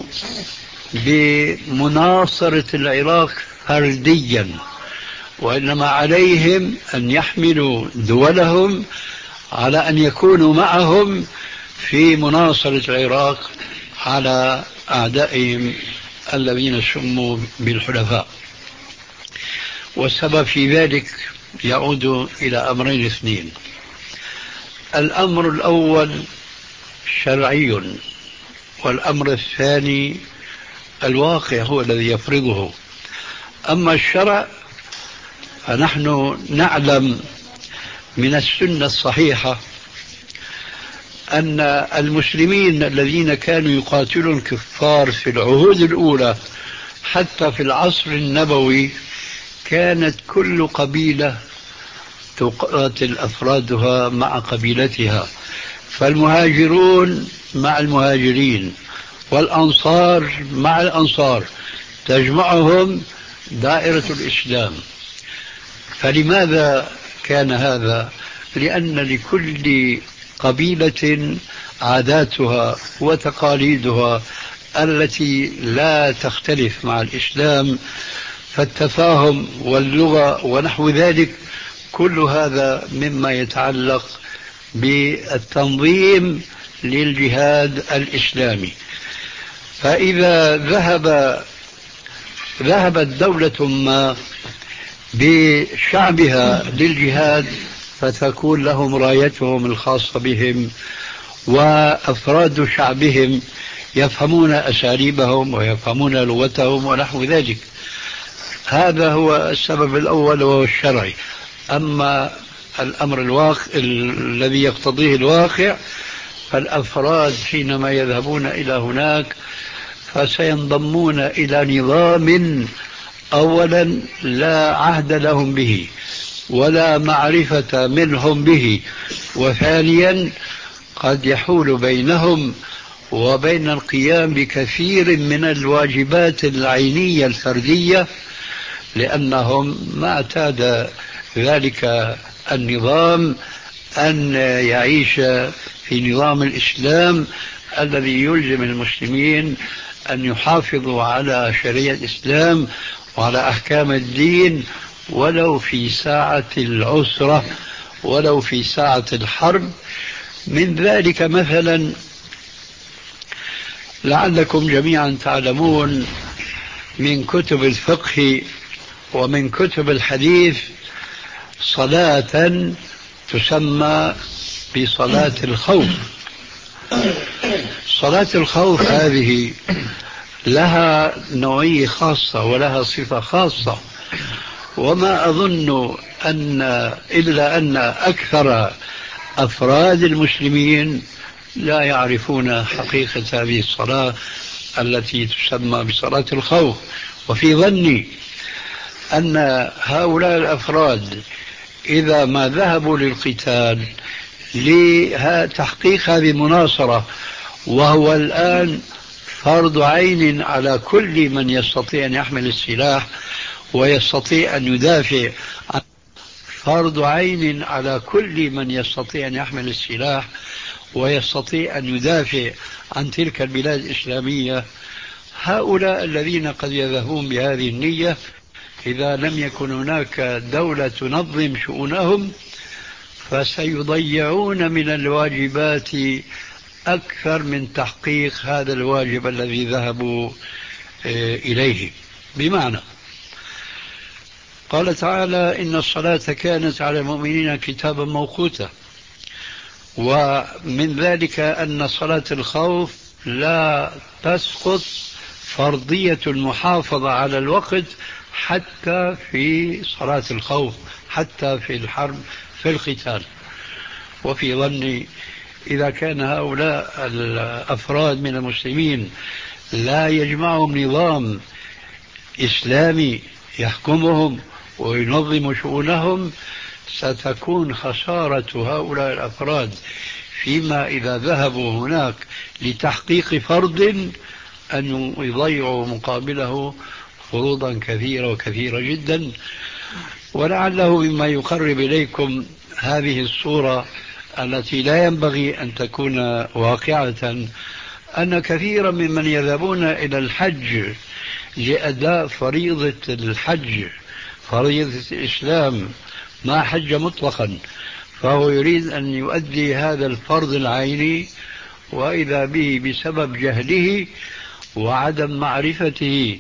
بمناصرة العراق فرديا، وإنما عليهم أن يحملوا دولهم على أن يكونوا معهم في مناصرة العراق على أعدائهم الذين سموا بالحلفاء. والسبب في ذلك يعود إلى أمرين اثنين: الأمر الأول شرعي، والأمر الثاني الواقع هو الذي يفرضه. أما الشرع فنحن نعلم من السنة الصحيحة أن المسلمين الذين كانوا يقاتلون الكفار في العهود الأولى حتى في العصر النبوي كانت كل قبيلة تقاتل أفرادها مع قبيلتها، فالمهاجرون مع المهاجرين والأنصار مع الأنصار، تجمعهم دائرة الإسلام. فلماذا كان هذا؟ لأن لكل قبيلة عاداتها وتقاليدها التي لا تختلف مع الإسلام، فالتفاهم واللغة ونحو ذلك كل هذا مما يتعلق بالتنظيم للجهاد الإسلامي. فإذا ذهب ذهبت دولة ما بشعبها للجهاد فتكون لهم رايتهم الخاصة بهم، وأفراد شعبهم يفهمون أساليبهم ويفهمون لغتهم ونحو ذلك. هذا هو السبب الأول وهو الشرعي. أما الأمر الواقع الذي يقتضيه الواقع، فالأفراد حينما يذهبون إلى هناك فسينضمون إلى نظام أولا لا عهد لهم به ولا معرفة منهم به، وثانيا قد يحول بينهم وبين القيام بكثير من الواجبات العينية الفردية، لأنهم ما اعتاد ذلك النظام أن يعيش في نظام الإسلام الذي يلزم المسلمين أن يحافظوا على شريعة الإسلام وعلى أحكام الدين ولو في ساعة العسرة ولو في ساعة الحرب. من ذلك مثلا لعلكم جميعا تعلمون من كتب الفقه ومن كتب الحديث صلاة تسمى بصلاة الخوف. صلاة الخوف هذه لها نوعية خاصة ولها صفة خاصة، وما أظن أن إلا أن أكثر أفراد المسلمين لا يعرفون حقيقة هذه الصلاة التي تسمى بصلاة الخوف. وفي ظني أن هؤلاء الأفراد إذا ما ذهبوا للقتال لتحقيق هذه المناصرة، وهو الآن فرض عين على كل من يستطيع أن يحمل السلاح ويستطيع أن يدافع عن فرض عين على كل من يستطيع أن يحمل السلاح ويستطيع أن يدافع عن تلك البلاد الإسلامية. هؤلاء الذين قد يذهبون بهذه النية إذا لم يكن هناك دولة تنظم شؤونهم فسيضيعون من الواجبات أكثر من تحقيق هذا الواجب الذي ذهبوا إليه. بمعنى قال تعالى إن الصلاة كانت على المؤمنين كتابا موقوتا، ومن ذلك أن صلاة الخوف لا تسقط فرضية المحافظة على الوقت حتى في صلاة الخوف، حتى في الحرب في القتال. وفي ظني إذا كان هؤلاء الأفراد من المسلمين لا يجمعهم نظام إسلامي يحكمهم وينظم شؤونهم، ستكون خسارة هؤلاء الأفراد فيما إذا ذهبوا هناك لتحقيق فرض أن يضيعوا مقابله فروضا كثيرة وكثيرة جدا. ولعله مما يقرب إليكم هذه الصورة التي لا ينبغي أن تكون واقعة أن كثيرا ممن يذهبون إلى الحج لأداء فريضة الحج، فريضة الإسلام، ما حج مطلقا، فهو يريد أن يؤدي هذا الفرض العيني، وإذا به بسبب جهله وعدم معرفته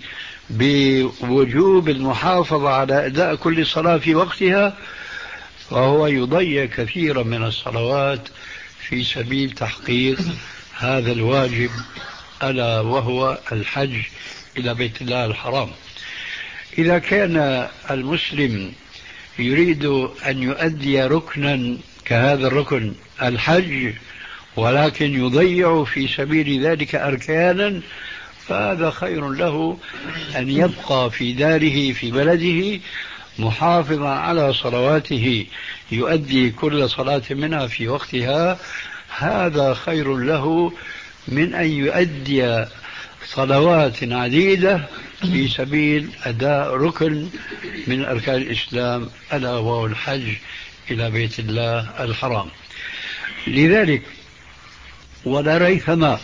بوجوب المحافظة على أداء كل صلاة في وقتها، فهو يضيع كثيرا من الصلوات في سبيل تحقيق هذا الواجب، ألا وهو الحج إلى بيت الله الحرام. إذا كان المسلم يريد أن يؤدي ركنا كهذا الركن الحج ولكن يضيع في سبيل ذلك أركانا، فهذا خير له أن يبقى في داره في بلده محافظا على صلواته، يؤدي كل صلاة منها في وقتها. هذا خير له من أن يؤدي صلوات عديدة في سبيل أداء ركن من أركان الإسلام، ألا وهو الحج إلى بيت الله الحرام. لذلك ولا ريثما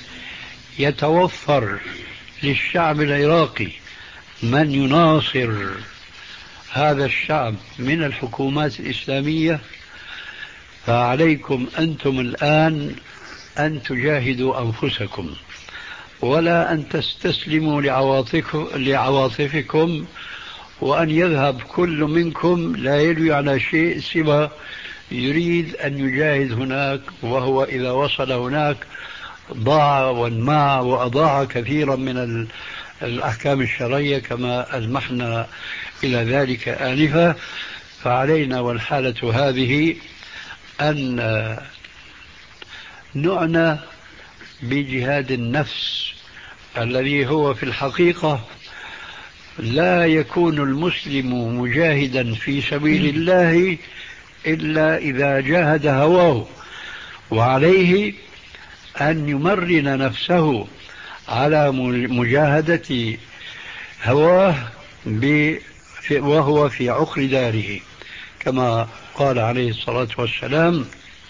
يتوفر للشعب العراقي من يناصر هذا الشعب من الحكومات الإسلامية، فعليكم أنتم الآن أن تجاهدوا أنفسكم ولا أن تستسلموا لعواطفكم، وأن يذهب كل منكم لا يلوي على شيء سوى يريد أن يجاهد هناك، وهو إذا وصل هناك ضاع وانماع وأضاع كثيرا من الأحكام الشرعية كما ألمحنا إلى ذلك آنفا. فعلينا والحالة هذه أن نعنى بجهاد النفس الذي هو في الحقيقة لا يكون المسلم مجاهدا في سبيل الله إلا إذا جاهد هواه، وعليه أن يمرن نفسه على مجاهدة هواه وهو في عقر داره، كما قال عليه الصلاة والسلام: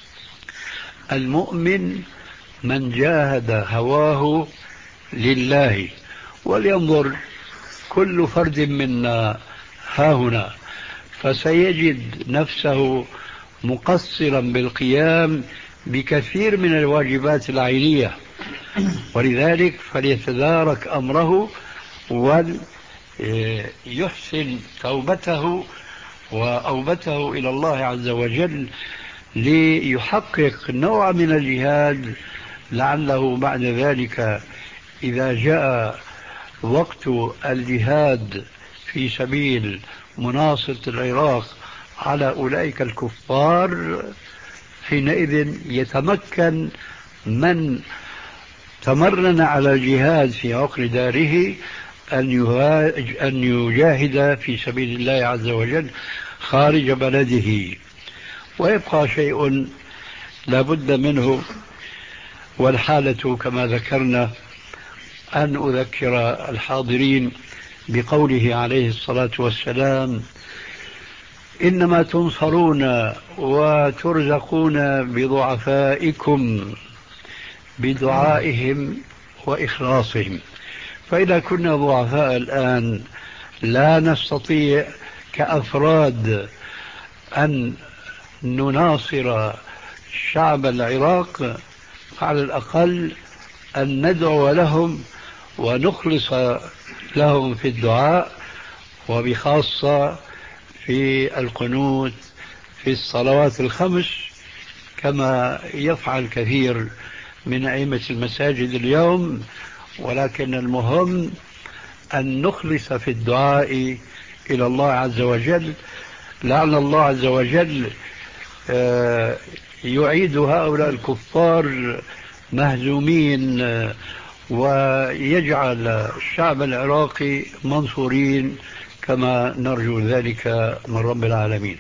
المؤمن من جاهد هواه لله. ولينظر كل فرد منا هاهنا فسيجد نفسه مقصرا بالقيام بكثير من الواجبات العينية، ولذلك فليتدارك أمره وليحسن توبته وأوبته إلى الله عز وجل ليحقق نوع من الجهاد، لعله بعد ذلك إذا جاء وقت الجهاد في سبيل مناصرة العراق على أولئك الكفار حينئذ يتمكن من تمرن على الجهاد في عقر داره أن أن يجاهد في سبيل الله عز وجل خارج بلده. ويبقى شيء لا بد منه، والحالة كما ذكرنا، أن أذكر الحاضرين بقوله عليه الصلاة والسلام: إنما تنصرون وترزقون بضعفائكم بدعائهم وإخلاصهم. فإذا كنا ضعفاء الآن لا نستطيع كأفراد أن نناصر شعب العراق، على الأقل أن ندعو لهم ونخلص لهم في الدعاء، وبخاصة في القنوت في الصلوات الخمس، كما يفعل كثير من أئمة المساجد اليوم. ولكن المهم أن نخلص في الدعاء إلى الله عز وجل، لعل الله عز وجل يعيد هؤلاء الكفار مهزومين ويجعل الشعب العراقي منصورين كما نرجو ذلك من رب العالمين.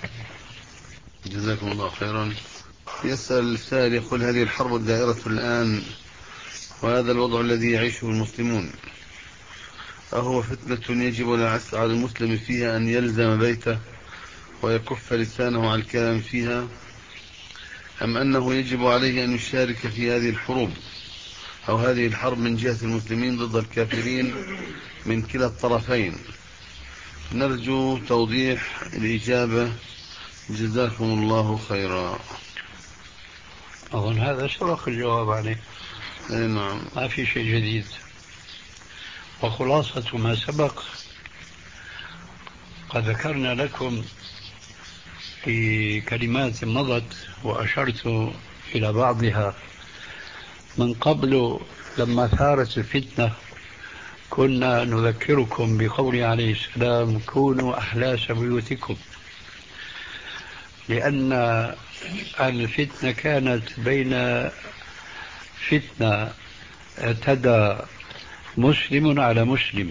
جزاكم الله خيرا. يسأل السائل يقول: هذه الحرب الدائرة الآن وهذا الوضع الذي يعيشه المسلمون أهو فتنة يجب على المسلم فيها أن يلزم بيته ويكف لسانه عن الكلام فيها، أم أنه يجب عليه أن يشارك في هذه الحروب أو هذه الحرب من جهة المسلمين ضد الكافرين من كلا الطرفين؟ نرجو توضيح الإجابة، جزاكم الله خيرا. أظن هذا سبق الجواب عليه. نعم، ما في شيء جديد. وخلاصة ما سبق قد ذكرنا لكم في كلمات مضت وأشرت إلى بعضها. من قبل لما ثارت الفتنة كنا نذكركم بقوله عليه السلام: كونوا أحلاس بيوتكم، لأن الفتنة كانت بين فتنة اعتدى مسلم على مسلم،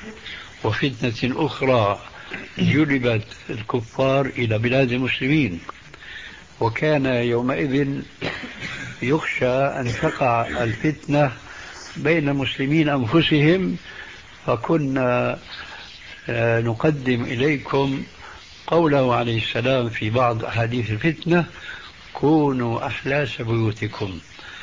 وفتنة أخرى جلبت الكفار إلى بلاد المسلمين، وكان يومئذ يخشى أن تقع الفتنة بين المسلمين أنفسهم. فكنا نقدم إليكم قوله عليه السلام في بعض أحاديث الفتنة: كونوا أحلاس بيوتكم،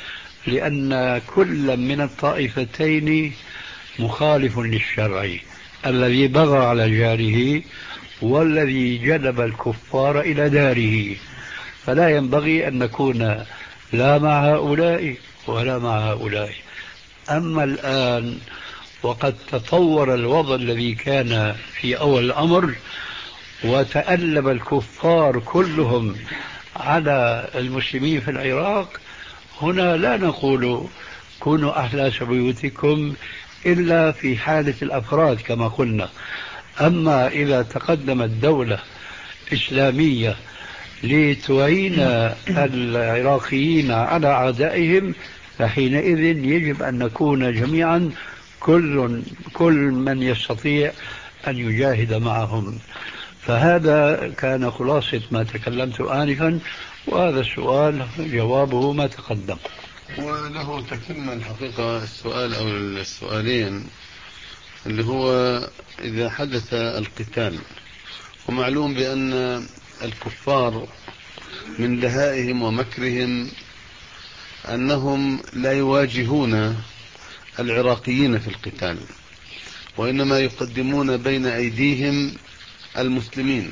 لأن كل من الطائفتين مخالف للشرع، الذي بغى على جاره والذي جلب الكفار إلى داره. فلا ينبغي أن نكون لا مع هؤلاء ولا مع هؤلاء. أما الآن وقد تطور الوضع الذي كان في أول الأمر وتألب الكفار كلهم على المسلمين في العراق، هنا لا نقول كونوا أحلاس بيوتكم إلا في حالة الأفراد كما قلنا. أما إذا تقدمت دولة إسلامية لتعين العراقيين على أعدائهم، فحينئذ يجب أن نكون جميعا كل, كل من يستطيع أن يجاهد معهم. فهذا كان خلاصة ما تكلمت آنفا، وهذا السؤال جوابه ما تقدم. وله تكمل الحقيقة السؤال أو السؤالين، اللي هو إذا حدث القتال، ومعلوم بأن الكفار من دهائهم ومكرهم أنهم لا يواجهون العراقيين في القتال، وإنما يقدمون بين أيديهم المسلمين،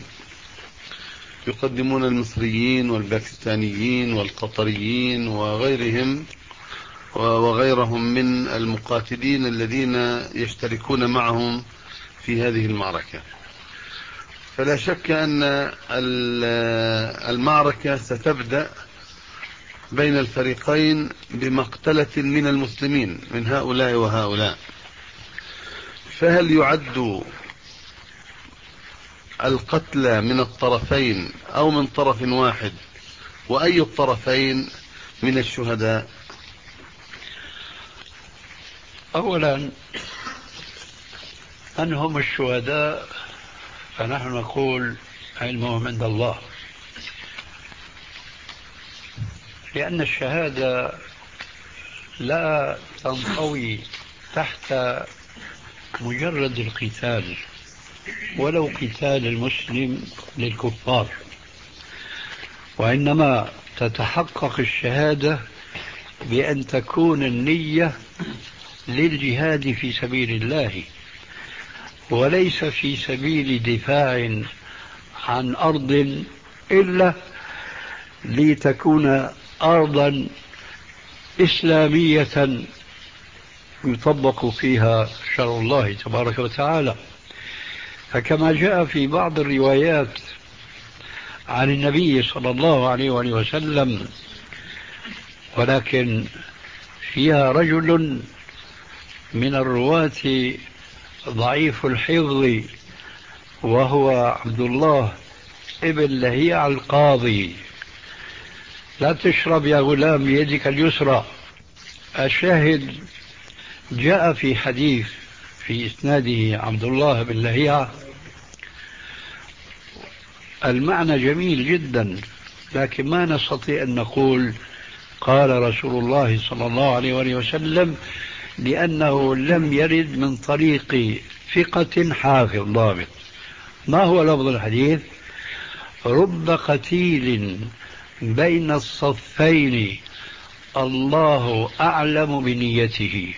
يقدمون المصريين والباكستانيين والقطريين وغيرهم وغيرهم من المقاتلين الذين يشتركون معهم في هذه المعركة. فلا شك أن المعركة ستبدأ بين الفريقين بمقتلة من المسلمين من هؤلاء وهؤلاء. فهل يعد القتلى من الطرفين أو من طرف واحد؟ وأي الطرفين من الشهداء؟ أولا، من هم الشهداء؟ فنحن نقول علمهم عند الله، لأن الشهادة لا تنطوي تحت مجرد القتال، ولو قتال المسلم للكفار، وإنما تتحقق الشهادة بأن تكون النية للجهاد في سبيل الله، وليس في سبيل دفاع عن أرض، إلا لتكون أرضا إسلامية يطبق فيها شرع الله تبارك وتعالى. فكما جاء في بعض الروايات عن النبي صلى الله عليه وآله وسلم، ولكن فيها رجل من الرواة ضعيف الحفظ، وهو عبد الله ابن لهيع القاضي: لا تشرب يا غلام بيدك اليسرى. الشاهد جاء في حديث في إسناده عبد الله بن لهيع المعنى جميل جدا، لكن ما نستطيع أن نقول قال رسول الله صلى الله عليه وآله وسلم، لأنه لم يرد من طريق ثقة حافظ ضابط. ما هو لفظ الحديث؟ رب قتيل بين الصفين الله أعلم بنيته.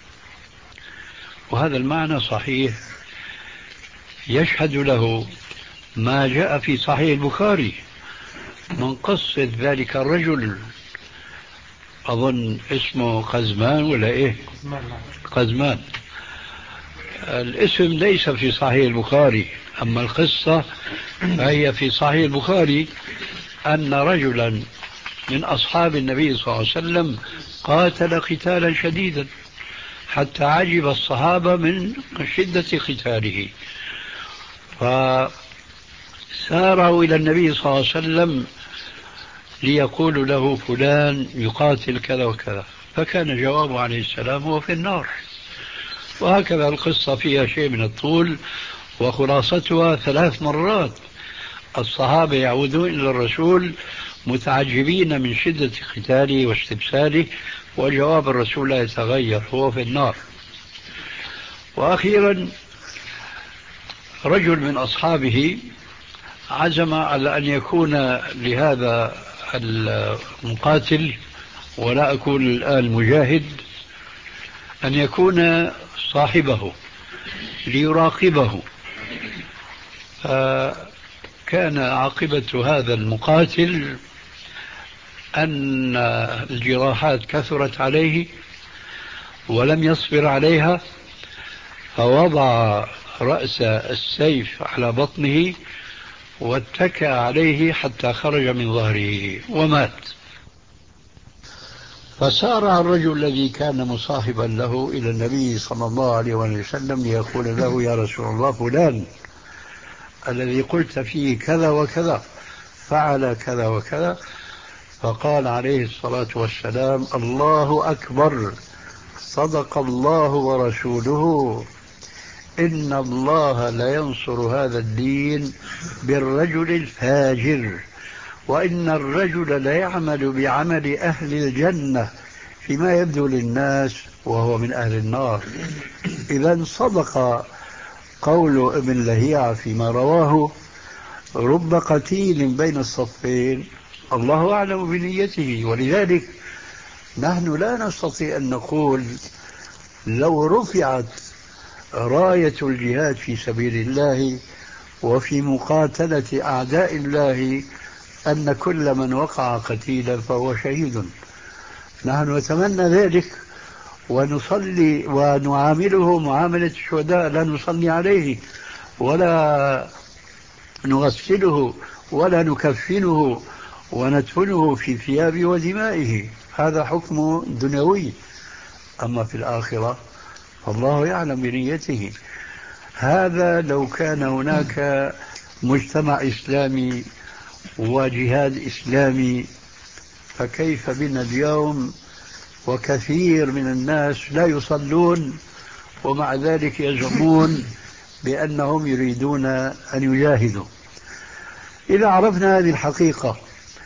وهذا المعنى صحيح، يشهد له ما جاء في صحيح البخاري من قصة ذلك الرجل، أظن اسمه قزمان ولا إيه؟ قزمان. الاسم ليس في صحيح البخاري، أما القصة فهي في صحيح البخاري، أن رجلا من أصحاب النبي صلى الله عليه وسلم قاتل قتالا شديدا حتى عجب الصحابة من شدة قتاله، فسارعوا إلى النبي صلى الله عليه وسلم ليقولوا له فلان يقاتل كذا وكذا، فكان جوابه عليه السلام هو في النار. وهكذا القصة فيها شيء من الطول، وخلاصتها ثلاث مرات الصحابة يعودون إلى الرسول متعجبين من شدة قتاله واستبساله، وجواب الرسول لا يتغير، هو في النار. وأخيرا رجل من أصحابه عزم على أن يكون لهذا المقاتل، ولا أكون الآن مجاهد، أن يكون صاحبه ليراقبه. كان عاقبة هذا المقاتل أن الجراحات كثرت عليه ولم يصبر عليها، فوضع رأس السيف على بطنه واتكى عليه حتى خرج من ظهره ومات. فسارع الرجل الذي كان مصاحبا له إلى النبي صلى الله عليه وسلم ليقول له: يا رسول الله، فلان الذي قلت فيه كذا وكذا فعل كذا وكذا. فقال عليه الصلاة والسلام: الله أكبر، صدق الله ورسوله، إن الله لا ينصر هذا الدين بالرجل الفاجر، وإن الرجل لا يعمل بعمل أهل الجنة فيما يبدو للناس وهو من أهل النار. إذن صدق قول ابن لهيعة فيما رواه: رب قتيل بين الصفين الله أعلم بنيته. ولذلك نحن لا نستطيع أن نقول لو رفعت راية الجهاد في سبيل الله وفي مقاتلة أعداء الله أن كل من وقع قتيلا فهو شهيد. نحن نتمنى ذلك ونصلي ونعامله معاملة الشهداء، لا نصلي عليه ولا نغسله ولا نكفنه وندفنه في ثيابه ودمائه، هذا حكم دنيوي. أما في الآخرة فالله يعلم بنيته. هذا لو كان هناك مجتمع إسلامي وجهاد إسلامي، فكيف بنا اليوم وكثير من الناس لا يصلون ومع ذلك يزعمون بأنهم يريدون أن يجاهدوا. إذا عرفنا هذه الحقيقة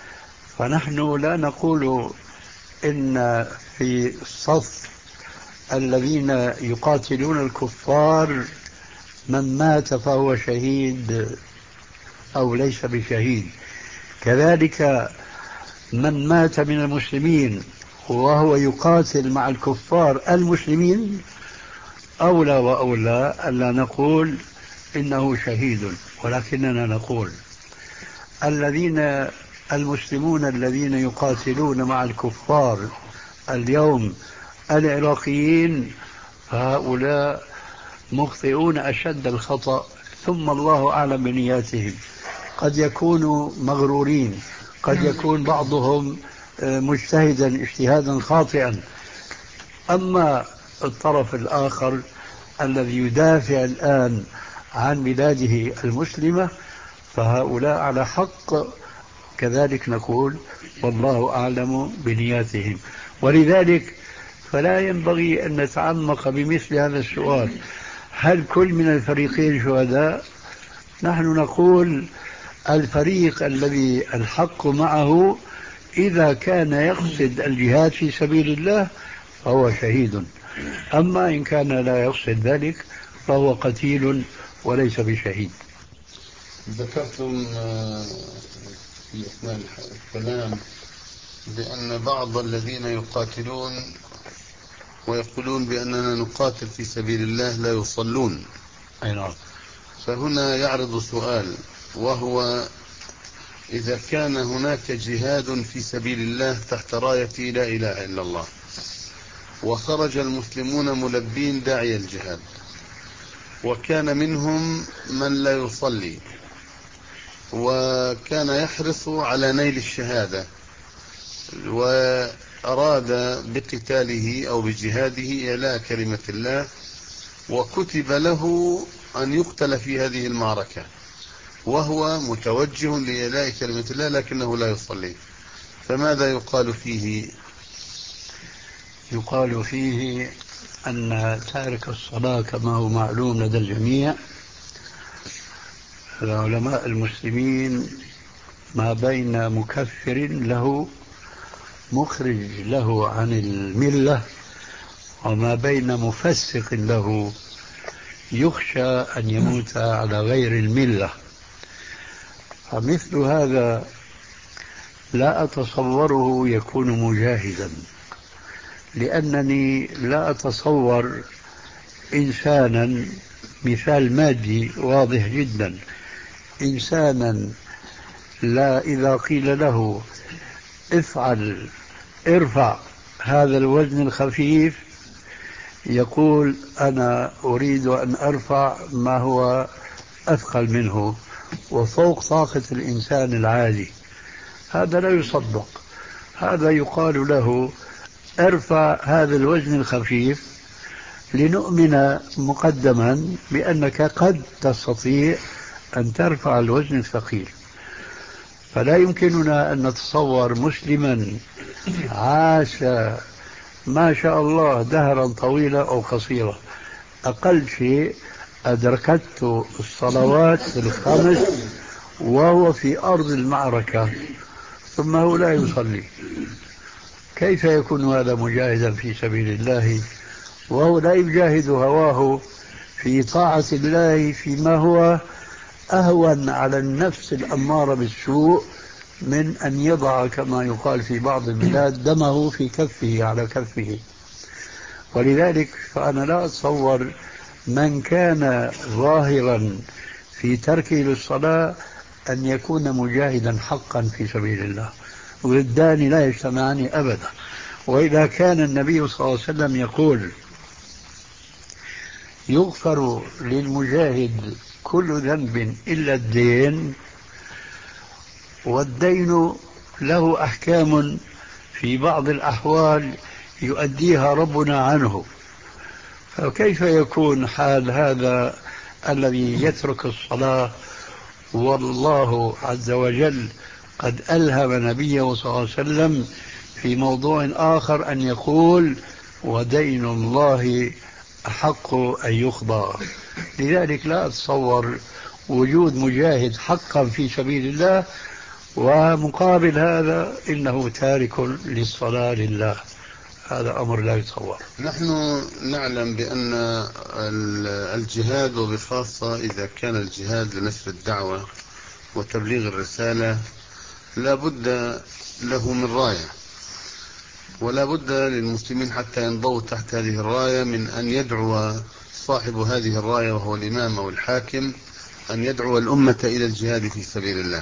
فنحن لا نقول إن في صف الذين يقاتلون الكفار من مات فهو شهيد أو ليس بشهيد، كذلك من مات من المسلمين وهو يقاتل مع الكفار المسلمين أولى وأولى ألا نقول إنه شهيد، ولكننا نقول الذين المسلمون الذين يقاتلون مع الكفار اليوم العراقيين هؤلاء مخطئون أشد الخطأ، ثم الله أعلم بنياتهم، قد يكونوا مغرورين، قد يكون بعضهم مجتهدا اجتهادا خاطئا. أما الطرف الآخر الذي يدافع الآن عن بلاده المسلمة فهؤلاء على حق، كذلك نقول والله أعلم بنياتهم. ولذلك فلا ينبغي أن نتعمق بمثل هذا السؤال، هل كل من الفريقين شهداء؟ نحن نقول الفريق الذي الحق معه إذا كان يقصد الجهاد في سبيل الله فهو شهيد، أما إن كان لا يقصد ذلك فهو قتيل وليس بشهيد. ذكرتم في أثناء الكلام بأن بعض الذين يقاتلون ويقولون بأننا نقاتل في سبيل الله لا يصلون. أي نعم. فهنا يعرض سؤال، وهو إذا كان هناك جهاد في سبيل الله تحت راية لا إله إلا الله وخرج المسلمون ملبين داعي الجهاد وكان منهم من لا يصلي وكان يحرص على نيل الشهادة وأراد بقتاله أو بجهاده إعلاء كلمة الله وكتب له أن يقتل في هذه المعركة وهو متوجه لإعلاء كلمة الله لكنه لا يصلي، فماذا يقال فيه؟ يقال فيه أن تارك الصلاة كما هو معلوم لدى الجميع العلماء المسلمين ما بين مكفر له مخرج له عن الملة وما بين مفسق له يخشى أن يموت على غير الملة. فمثل هذا لا أتصوره يكون مجاهدا، لأنني لا أتصور إنسانا، مثال مادي واضح جدا، إنسانا لا إذا قيل له افعل ارفع هذا الوزن الخفيف يقول أنا أريد أن أرفع ما هو أثقل منه وفوق طاقة الإنسان العادي، هذا لا يصدق. هذا يقال له ارفع هذا الوزن الخفيف لنؤمن مقدما بأنك قد تستطيع أن ترفع الوزن الثقيل. فلا يمكننا أن نتصور مسلما عاش ما شاء الله دهرا طويلا أو قصيرا، أقل شيء أدركته الصلوات الخمس وهو في أرض المعركة ثم هو لا يصلي، كيف يكون هذا مجاهدا في سبيل الله وهو لا يجاهد هواه في طاعة الله فيما هو أهون على النفس الأمارة بالسوء من أن يضع كما يقال في بعض البلاد دمه في كفه على كفه. ولذلك فأنا لا أتصور من كان ظاهرا في تركه للصلاة أن يكون مجاهدا حقا في سبيل الله، ضدان لا يجتمعان أبدا. وإذا كان النبي صلى الله عليه وسلم يقول يغفر للمجاهد كل ذنب إلا الدين، والدين له أحكام في بعض الأحوال يؤديها ربنا عنه، فكيف يكون حال هذا الذي يترك الصلاة والله عز وجل قد ألهم نبيه صلى الله عليه وسلم في موضوع آخر أن يقول ودين الله أحق أن يقضى. لذلك لا أتصور وجود مجاهد حقا في سبيل الله ومقابل هذا إنه تارك للصلاة لله. هذا أمر لا يتصور. نحن نعلم بأن الجهاد وبخاصة إذا كان الجهاد لنشر الدعوة وتبليغ الرسالة لا بد له من راية، ولا بد للمسلمين حتى ينضووا تحت هذه الراية من أن يدعو صاحب هذه الراية وهو الإمام أو الحاكم أن يدعو الأمة إلى الجهاد في سبيل الله.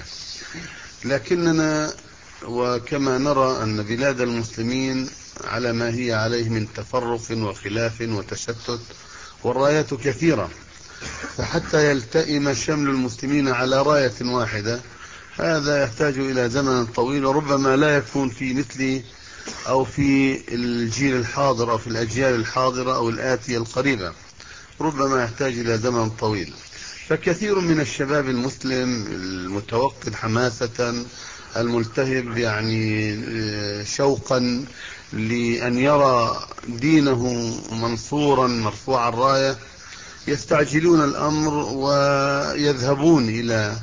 لكننا وكما نرى أن بلاد المسلمين على ما هي عليه من تفرق وخلاف وتشتت والرايات كثيرة، فحتى يلتئم شمل المسلمين على راية واحدة هذا يحتاج إلى زمن طويل، وربما لا يكون في مثل أو في الجيل الحاضر أو في الأجيال الحاضرة أو الآتية القريبة، ربما يحتاج إلى زمن طويل. فكثير من الشباب المسلم المتوقد حماسة الملتهب يعني شوقا لأن يرى دينه منصورا مرفوع الراية يستعجلون الأمر ويذهبون إلى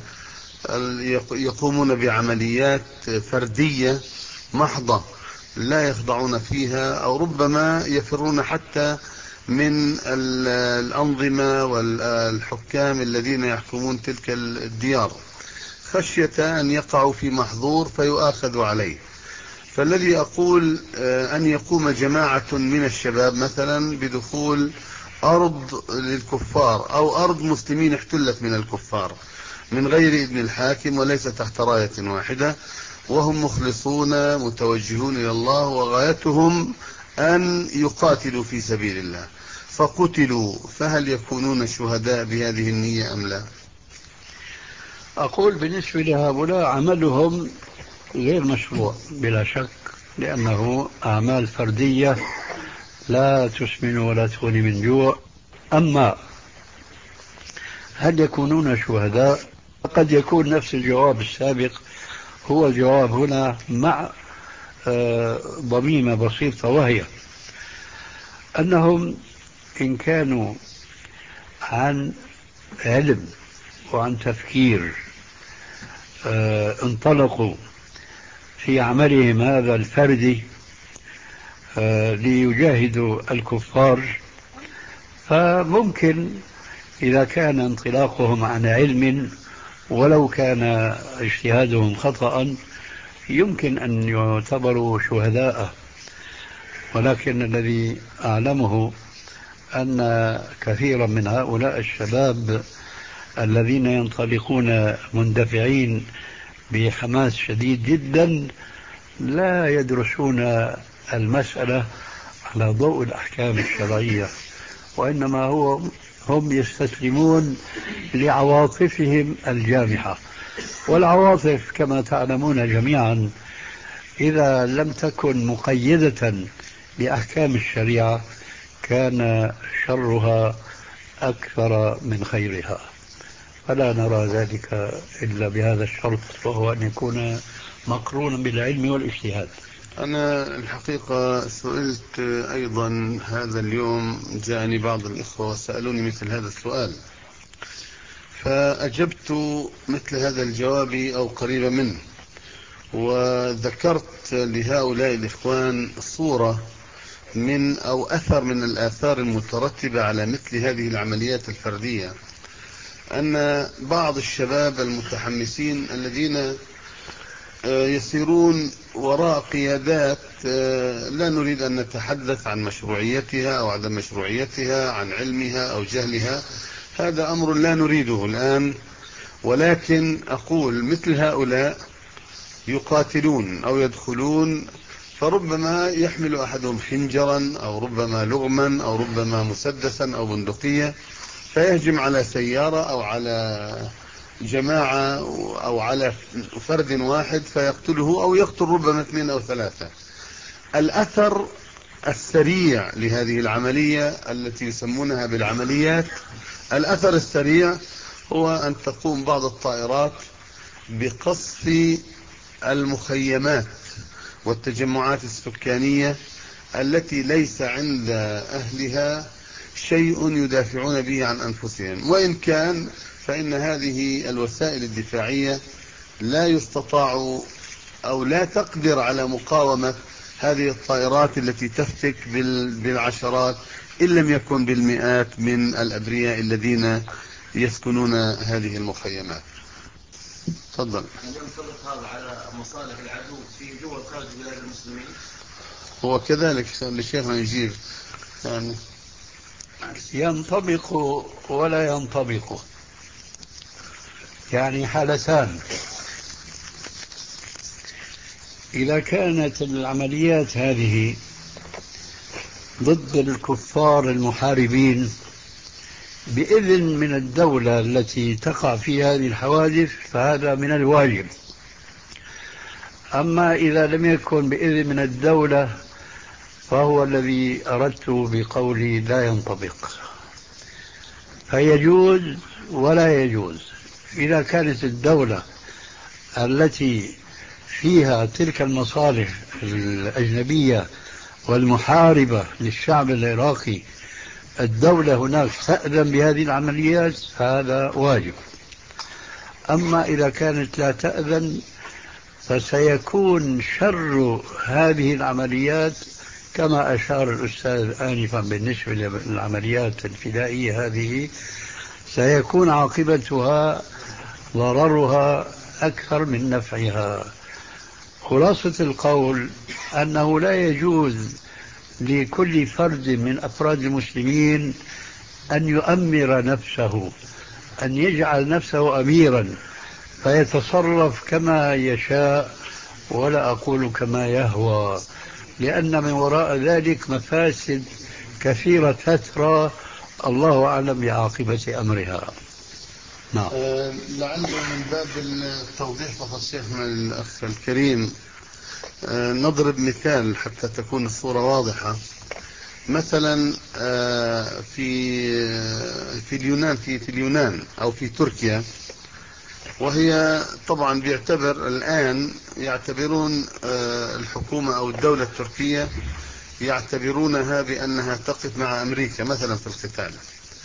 يقومون بعمليات فردية محضة لا يخضعون فيها، أو ربما يفرون حتى من الأنظمة والحكام الذين يحكمون تلك الديار خشية أن يقعوا في محظور فيؤاخذوا عليه. فالذي أقول أن يقوم جماعة من الشباب مثلا بدخول أرض للكفار أو أرض مسلمين احتلت من الكفار من غير إذن الحاكم وليس تحت راية واحدة، وهم مخلصون متوجهون إلى الله وغايتهم أن يقاتلوا في سبيل الله فقتلوا، فهل يكونون شهداء بهذه النية أم لا؟ أقول بالنسبة لهؤلاء عملهم غير مشروع بلا شك، لأنه أعمال فردية لا تسمن ولا تغني من جوع. أما هل يكونون شهداء؟ قد يكون نفس الجواب السابق هو الجواب هنا مع ضميمة بسيطة، وهي أنهم إن كانوا عن علم وعن تفكير انطلقوا في عملهم هذا الفردي ليجاهدوا الكفار، فممكن إذا كان انطلاقهم عن علم ولو كان اجتهادهم خطأ يمكن أن يعتبروا شهداء. ولكن الذي أعلمه أن كثيرا من هؤلاء الشباب الذين ينطلقون مندفعين بحماس شديد جدا لا يدرسون المسألة على ضوء الأحكام الشرعية، وإنما هو هم يستسلمون لعواطفهم الجامحة. والعواطف كما تعلمون جميعا إذا لم تكن مقيدة بأحكام الشريعة كان شرها أكثر من خيرها، فلا نرى ذلك إلا بهذا الشرط، وهو أن يكون مقرونا بالعلم والاجتهاد. أنا الحقيقة سئلت أيضا هذا اليوم، جاءني بعض الإخوة وسألوني مثل هذا السؤال فأجبت مثل هذا الجواب أو قريبا منه، وذكرت لهؤلاء الإخوان صورة من أو أثر من الآثار المترتبة على مثل هذه العمليات الفردية، أن بعض الشباب المتحمسين الذين يسيرون وراء قيادات لا نريد أن نتحدث عن مشروعيتها أو عدم مشروعيتها، عن علمها أو جهلها، هذا أمر لا نريده الآن، ولكن أقول مثل هؤلاء يقاتلون أو يدخلون فربما يحمل أحدهم حنجرا أو ربما لغما أو ربما مسدسا أو بندقية فيهجم على سيارة أو على جماعة أو على فرد واحد فيقتله أو يقتل ربما اثنين أو ثلاثة. الأثر السريع لهذه العملية التي يسمونها بالعمليات، الأثر السريع هو أن تقوم بعض الطائرات بقصف المخيمات والتجمعات السكانية التي ليس عند أهلها شيء يدافعون به عن أنفسهم، وإن كان فإن هذه الوسائل الدفاعية لا يستطاع أو لا تقدر على مقاومة هذه الطائرات التي تفتك بالعشرات إن لم يكن بالمئات من الأبرياء الذين يسكنون هذه المخيمات. تفضل. هل ينطبق هذا على مصالح العدو في دول خارج بلاد المسلمين؟ هو كذلك لشيخنا يجيب يعني ينطبق ولا ينطبق، يعني حالتان. إذا كانت العمليات هذه ضد الكفار المحاربين بإذن من الدولة التي تقع في هذه الحوادث فهذا من الواجب. أما إذا لم يكن بإذن من الدولة فهو الذي أردت بقولي لا ينطبق، فيجوز ولا يجوز. إذا كانت الدولة التي فيها تلك المصالح الأجنبية والمحاربة للشعب العراقي الدولة هناك تأذن بهذه العمليات فهذا واجب. أما إذا كانت لا تأذن فسيكون شر هذه العمليات كما أشار الأستاذ آنفا بالنسبة للعمليات الفدائية هذه، سيكون عاقبتها ضررها أكثر من نفعها. خلاصة القول أنه لا يجوز لكل فرد من أفراد المسلمين أن يؤمر نفسه، أن يجعل نفسه أميرا فيتصرف كما يشاء، ولا أقول كما يهوى، لأن من وراء ذلك مفاسد كثيرة تترى، الله أعلم بعاقبة أمرها. نعم. أه لعله من باب التوضيح فقط شيخنا الأخ الكريم أه نضرب مثال حتى تكون الصورة واضحة. مثلا أه في في اليونان في في اليونان أو في تركيا، وهي طبعا بيعتبر الآن يعتبرون أه الحكومة أو الدولة التركية يعتبرونها بأنها تقف مع أمريكا مثلا في القتال.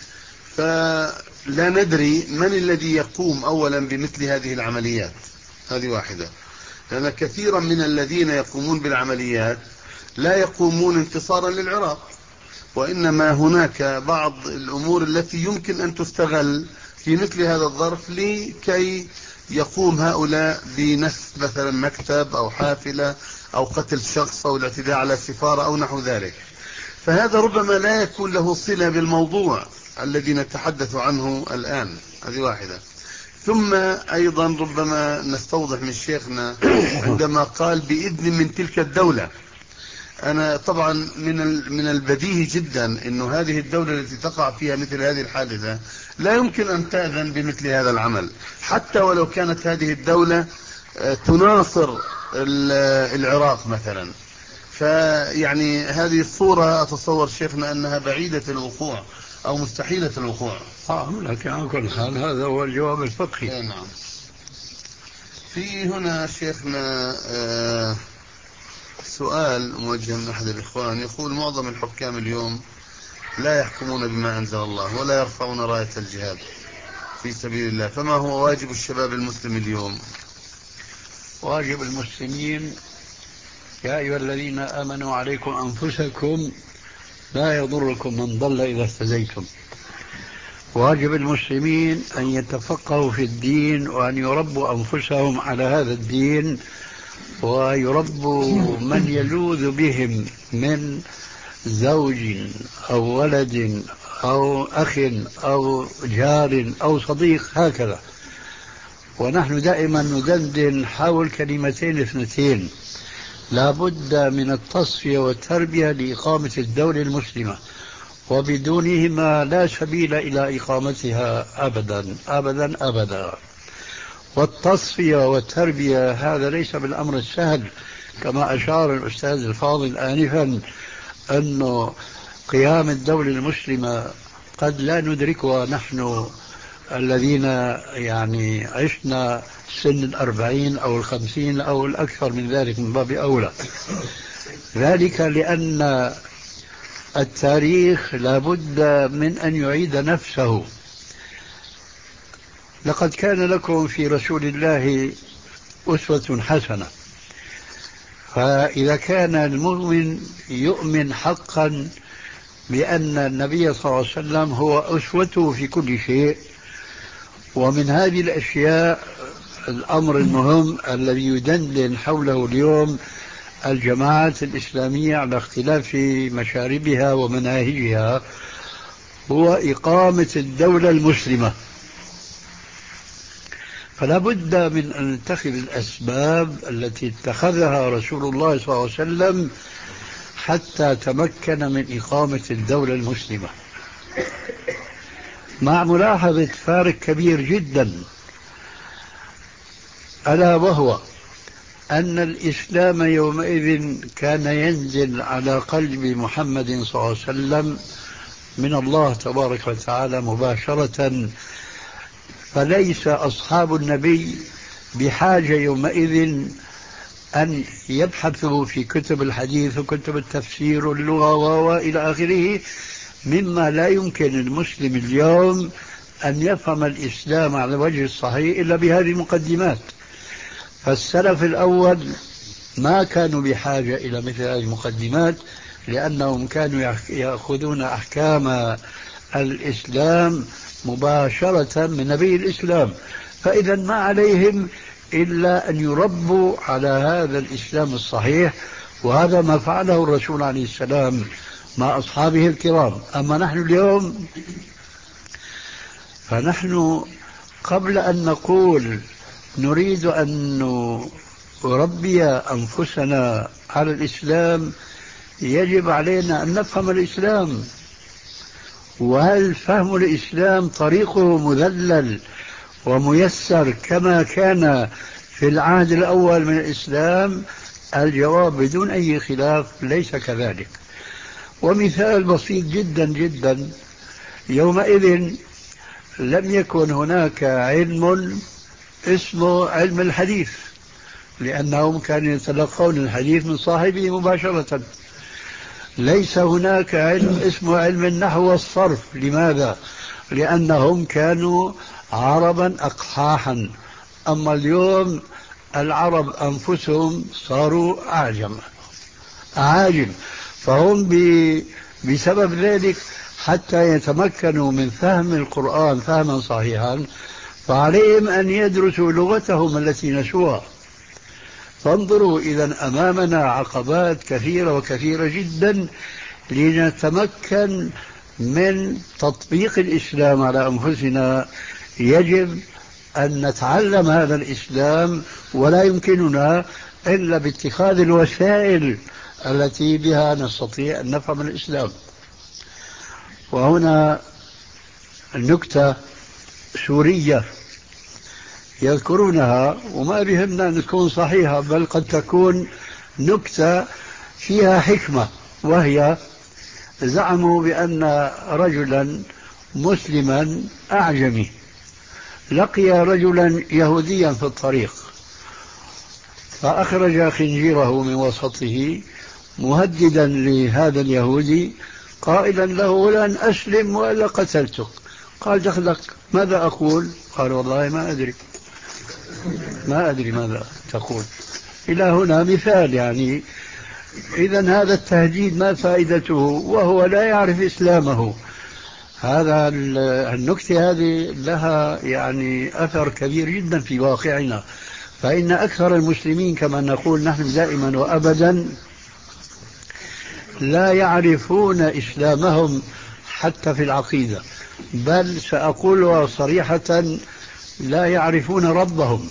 فلا ندري من الذي يقوم أولا بمثل هذه العمليات. هذه واحدة، لأن كثيرا من الذين يقومون بالعمليات لا يقومون انتصارا للعراق، وإنما هناك بعض الأمور التي يمكن أن تستغل في مثل هذا الظرف لكي يقوم هؤلاء بنسف مثلا مكتب أو حافلة أو قتل شخص أو الاعتداء على سفارة أو نحو ذلك. فهذا ربما لا يكون له صلة بالموضوع الذي نتحدث عنه الآن. هذه واحدة. ثم أيضا ربما نستوضح من شيخنا عندما قال بإذن من تلك الدولة. أنا طبعا من من البديهي جدا أنه هذه الدولة التي تقع فيها مثل هذه الحادثة لا يمكن أن تأذن بمثل هذا العمل، حتى ولو كانت هذه الدولة تناصر العراق مثلا. فيعني هذه الصورة أتصور شيخنا أنها بعيدة الوقوع أو مستحيلة الوقوع. آه لكن على كل حال هذا هو الجواب الفقهي. نعم. في هنا شيخنا آه سؤال موجه من أحد الإخوان يقول: معظم الحكام اليوم لا يحكمون بما أنزل الله ولا يرفعون راية الجهاد في سبيل الله، فما هو واجب الشباب المسلم اليوم؟ واجب المسلمين: يا أيها الذين آمنوا عليكم أنفسكم لا يضركم من ضل إذا اهتديتم. واجب المسلمين أن يتفقهوا في الدين وأن يربوا أنفسهم على هذا الدين، ويربوا من يلوذ بهم من زوج أو ولد أو أخ أو جار أو صديق، هكذا. ونحن دائما ندندن حول كلمتين اثنتين: لا بد من التصفية والتربية لإقامة الدولة المسلمة، وبدونهما لا سبيل إلى إقامتها أبدا أبدا أبدا. والتصفية والتربية هذا ليس بالأمر السهل، كما أشار الأستاذ الفاضل آنفا أنه قيام الدولة المسلمة قد لا ندركها نحن الذين يعني عشنا سن الأربعين أو الخمسين أو الأكثر من ذلك من باب أولى. ذلك لأن التاريخ لابد من أن يعيد نفسه. لقد كان لكم في رسول الله أسوة حسنة، فإذا كان المؤمن يؤمن حقا بأن النبي صلى الله عليه وسلم هو أسوته في كل شيء، ومن هذه الأشياء الأمر المهم الذي يدندن حوله اليوم الجماعات الإسلامية على اختلاف مشاربها ومناهجها هو إقامة الدولة المسلمة. فلا بد من أن نتخذ الأسباب التي اتخذها رسول الله صلى الله عليه وسلم حتى تمكن من إقامة الدولة المسلمة، مع ملاحظة فارق كبير جدا، ألا وهو أن الإسلام يومئذ كان ينزل على قلب محمد صلى الله عليه وسلم من الله تبارك وتعالى مباشرة، فليس أصحاب النبي بحاجة يومئذ أن يبحثوا في كتب الحديث وكتب التفسير واللغة وإلى آخره، مما لا يمكن المسلم اليوم أن يفهم الإسلام على الوجه الصحيح إلا بهذه المقدمات. فالسلف الأول ما كانوا بحاجة إلى مثل هذه المقدمات، لأنهم كانوا يأخذون أحكام الإسلام مباشرة من نبي الإسلام، فإذا ما عليهم إلا أن يربوا على هذا الإسلام الصحيح، وهذا ما فعله الرسول عليه السلام مع أصحابه الكرام. أما نحن اليوم فنحن قبل أن نقول نريد أن نربي أنفسنا على الإسلام يجب علينا أن نفهم الإسلام، وهل فهم الإسلام طريقه مذلل وميسر كما كان في العهد الأول من الإسلام؟ الجواب بدون أي خلاف ليس كذلك. ومثال بسيط جدا جدا، يومئذ لم يكن هناك علم اسمه علم الحديث، لأنهم كانوا يتلقون الحديث من صاحبه مباشرة. ليس هناك علم اسمه علم النحو والصرف. لماذا؟ لأنهم كانوا عربا أقحاحا. أما اليوم العرب أنفسهم صاروا أعجم أعاجم، فهم بسبب ذلك حتى يتمكنوا من فهم القرآن فهما صحيحا فعليهم أن يدرسوا لغتهم التي نسوها. فانظروا، إذا أمامنا عقبات كثيرة وكثيرة جدا لنتمكن من تطبيق الإسلام على أنفسنا. يجب أن نتعلم هذا الإسلام، ولا يمكننا إلا باتخاذ الوسائل التي بها نستطيع أن نفهم الإسلام. وهنا نكتة سورية يذكرونها، وما بهمنا أن تكون صحيحة، بل قد تكون نكتة فيها حكمة، وهي زعموا بأن رجلا مسلما أعجمي لقي رجلا يهوديا في الطريق، فأخرج خنجره من وسطه مهددا لهذا اليهودي قائلا له: لن أسلم وإلا قتلتك. قال: دخلك، ماذا أقول؟ قال: والله ما أدري ما أدري ماذا تقول. إلى هنا مثال. يعني إذن هذا التهديد ما فائدته وهو لا يعرف إسلامه؟ هذا النكتة هذه لها يعني أثر كبير جدا في واقعنا. فإن أكثر المسلمين كما نقول نحن دائما وأبدا لا يعرفون إسلامهم حتى في العقيدة، بل سأقولها صريحة لا يعرفون ربهم.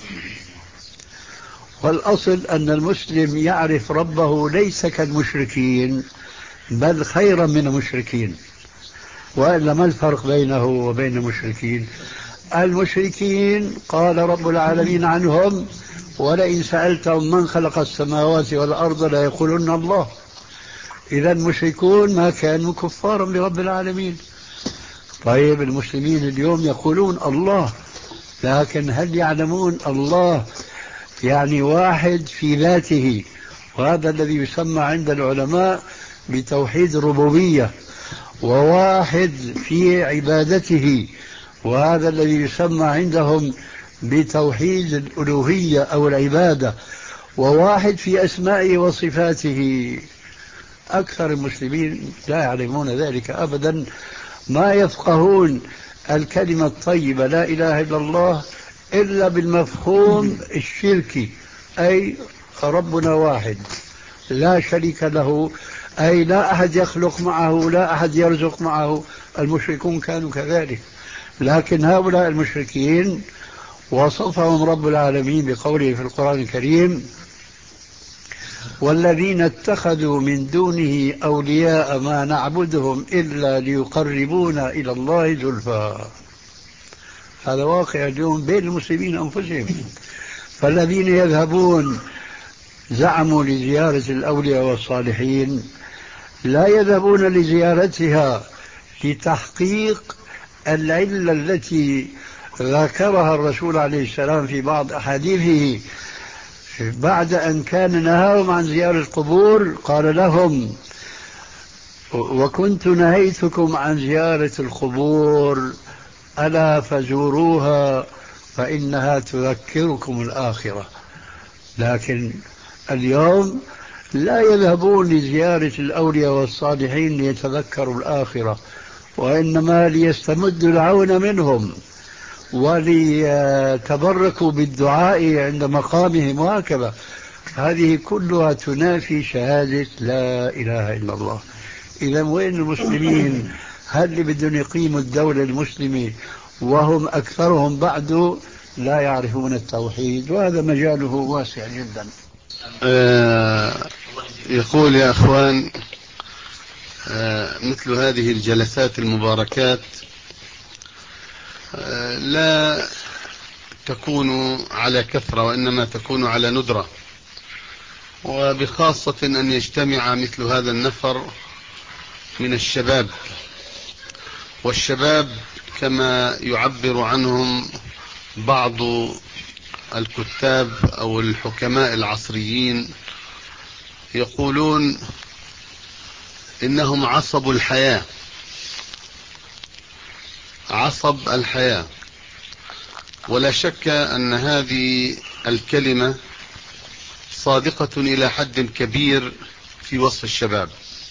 والأصل أن المسلم يعرف ربه ليس كالمشركين، بل خيرا من المشركين. وإلا ما الفرق بينه وبين المشركين؟ المشركين قال رب العالمين عنهم: ولئن سألتهم من خلق السماوات والأرض لا يقولون الله. إذا المشركون ما كانوا كفارا برب العالمين. طيب المسلمين اليوم يقولون الله، لكن هل يعلمون الله يعني واحد في ذاته؟ وهذا الذي يسمى عند العلماء بتوحيد الربوبية، وواحد في عبادته، وهذا الذي يسمى عندهم بتوحيد الألوهية أو العبادة، وواحد في أسمائه وصفاته. أكثر المسلمين لا يعلمون ذلك أبدا، ما يفقهون الكلمة الطيبة لا إله إلا الله إلا بالمفهوم الشركي، أي ربنا واحد لا شريك له، أي لا أحد يخلق معه، لا أحد يرزق معه. المشركون كانوا كذلك، لكن هؤلاء المشركين وصفهم رب العالمين بقوله في القرآن الكريم: والذين اتخذوا من دونه أولياء ما نعبدهم إلا ليقربونا إلى الله زلفى. هذا واقع اليوم بين المسلمين أنفسهم. فالذين يذهبون زعموا لزيارة الأولياء والصالحين لا يذهبون لزيارتها لتحقيق العلة التي ذكرها الرسول عليه السلام في بعض أحاديثه بعد أن كان نهاهم عن زيارة القبور. قال لهم: وكنت نهيتكم عن زيارة القبور ألا فزوروها فإنها تذكركم الآخرة. لكن اليوم لا يذهبون لزيارة الأولياء والصالحين ليتذكروا الآخرة، وإنما ليستمدوا العون منهم وليتبركوا بالدعاء عند مقامهم وهكذا. هذه كلها تنافي شهادة لا إله إلا الله. إذا وين المسلمين؟ هل اللي بدهم يقيموا الدولة المسلمة وهم أكثرهم بعد لا يعرفون التوحيد؟ وهذا مجاله واسع جدا. آه يقول: يا أخوان، آه مثل هذه الجلسات المباركات آه لا تكون على كثرة، وإنما تكون على ندرة، وبخاصة أن يجتمع مثل هذا النفر من الشباب. والشباب كما يعبر عنهم بعض الكتاب أو الحكماء العصريين يقولون إنهم عصب الحياة، عصب الحياة. ولا شك أن هذه الكلمة صادقة إلى حد كبير في وصف الشباب.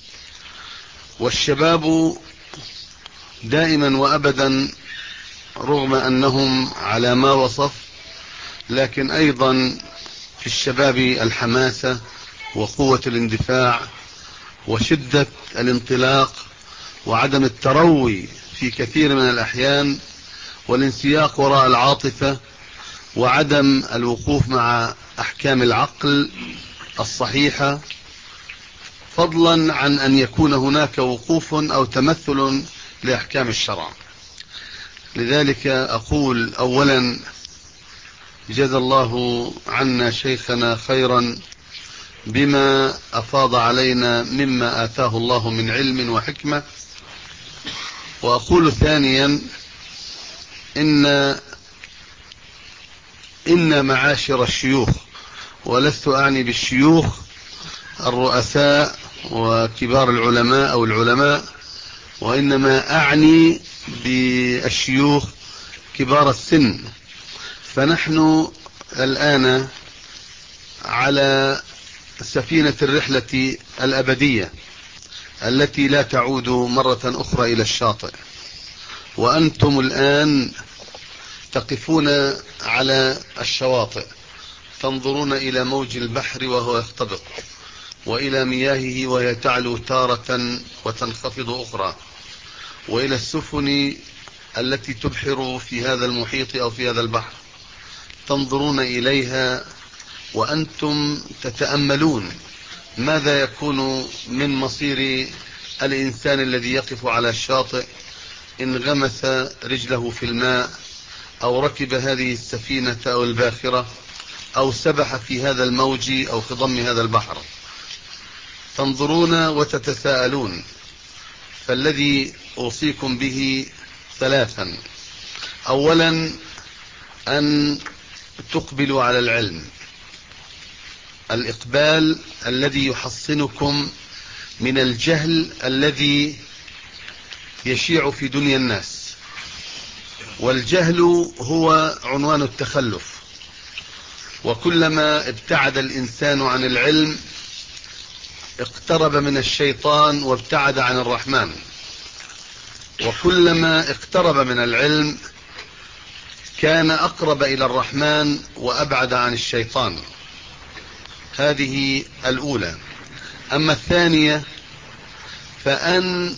والشباب دائما وأبدا رغم أنهم على ما وصف، لكن أيضا في الشباب الحماسة وقوة الاندفاع وشدة الانطلاق وعدم التروي في كثير من الأحيان، والانسياق وراء العاطفة، وعدم الوقوف مع أحكام العقل الصحيحة، فضلا عن أن يكون هناك وقوف أو تمثل لأحكام الشرع. لذلك أقول: أولا، جزا الله عنا شيخنا خيرا بما أفاض علينا مما آتاه الله من علم وحكمة. وأقول ثانيا: إن إن معاشر الشيوخ، ولست أعني بالشيوخ الرؤساء وكبار العلماء أو العلماء، وإنما أعني بالشيوخ كبار السن. فنحن الآن على سفينة الرحلة الأبدية التي لا تعود مرة أخرى إلى الشاطئ، وأنتم الآن تقفون على الشواطئ تنظرون إلى موج البحر وهو يختبط، وإلى مياهه وهي تعلو تارة وتنخفض أخرى، وإلى السفن التي تبحر في هذا المحيط أو في هذا البحر، تنظرون إليها وأنتم تتأملون ماذا يكون من مصير الإنسان الذي يقف على الشاطئ إن غمس رجله في الماء أو ركب هذه السفينة أو الباخرة أو سبح في هذا الموج أو خضم هذا البحر. تنظرون وتتساءلون. فالذي أوصيكم به ثلاثا: أولا أن تقبلوا على العلم، الإقبال الذي يحصنكم من الجهل الذي يشيع في دنيا الناس، والجهل هو عنوان التخلف، وكلما ابتعد الإنسان عن العلم اقترب من الشيطان وابتعد عن الرحمن، وكلما اقترب من العلم كان أقرب إلى الرحمن وأبعد عن الشيطان. هذه الأولى. أما الثانية فأن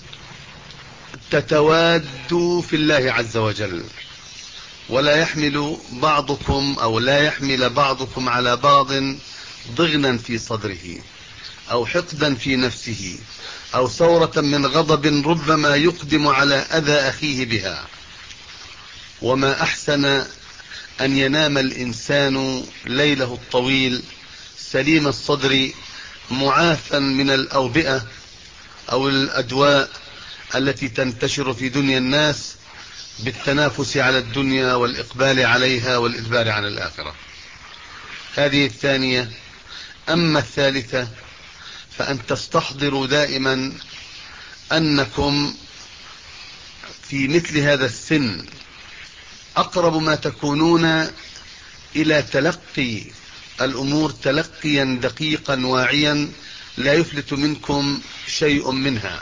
تتوادوا في الله عز وجل، ولا يحمل بعضكم أو لا يحمل بعضكم على بعض ضغنا في صدره أو حقدا في نفسه أو ثورة من غضب ربما يقدم على أذى أخيه بها. وما أحسن أن ينام الإنسان ليله الطويل سليم الصدر معافا من الأوبئة أو الأدواء التي تنتشر في دنيا الناس بالتنافس على الدنيا والإقبال عليها والإدبار عن الآخرة. هذه الثانية. أما الثالثة فأن تستحضروا دائما أنكم في مثل هذا السن أقرب ما تكونون إلى تلقي الأمور تلقيا دقيقا واعيا لا يفلت منكم شيء منها،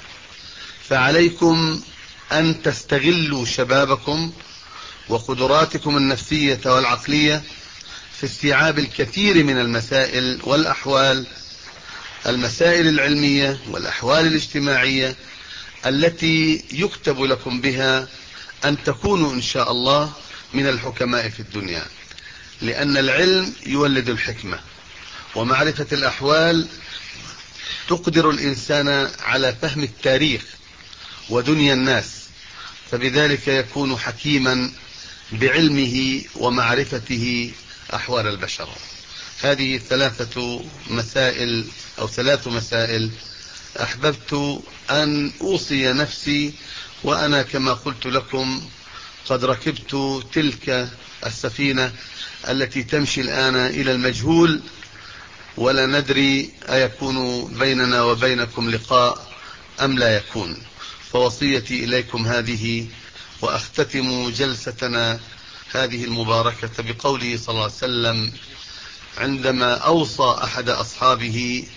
فعليكم أن تستغلوا شبابكم وقدراتكم النفسية والعقلية في استيعاب الكثير من المسائل والأحوال، المسائل العلمية والأحوال الاجتماعية التي يكتب لكم بها أن تكونوا إن شاء الله من الحكماء في الدنيا، لأن العلم يولد الحكمة، ومعرفة الأحوال تقدر الإنسان على فهم التاريخ ودنيا الناس، فبذلك يكون حكيما بعلمه ومعرفته أحوال البشر. هذه ثلاثة مسائل أو ثلاث مسائل أحببت أن أوصي نفسي، وأنا كما قلت لكم قد ركبت تلك السفينة التي تمشي الآن إلى المجهول، ولا ندري أيكون بيننا وبينكم لقاء أم لا يكون. فوصيتي إليكم هذه، وأختتم جلستنا هذه المباركة بقوله صلى الله عليه وسلم عندما أوصى أحد أصحابه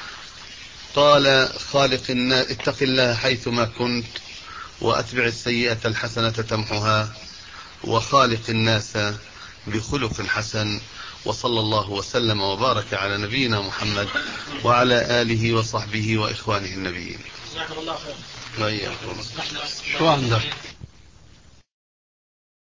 قال: خالق الناس، اتق الله حيثما كنت، وأتبع السيئة الحسنة تمحها، وخالق الناس بخلق حسن. وصلى الله وسلم وبارك على نبينا محمد وعلى آله وصحبه وإخوانه النبيين. شو عندك؟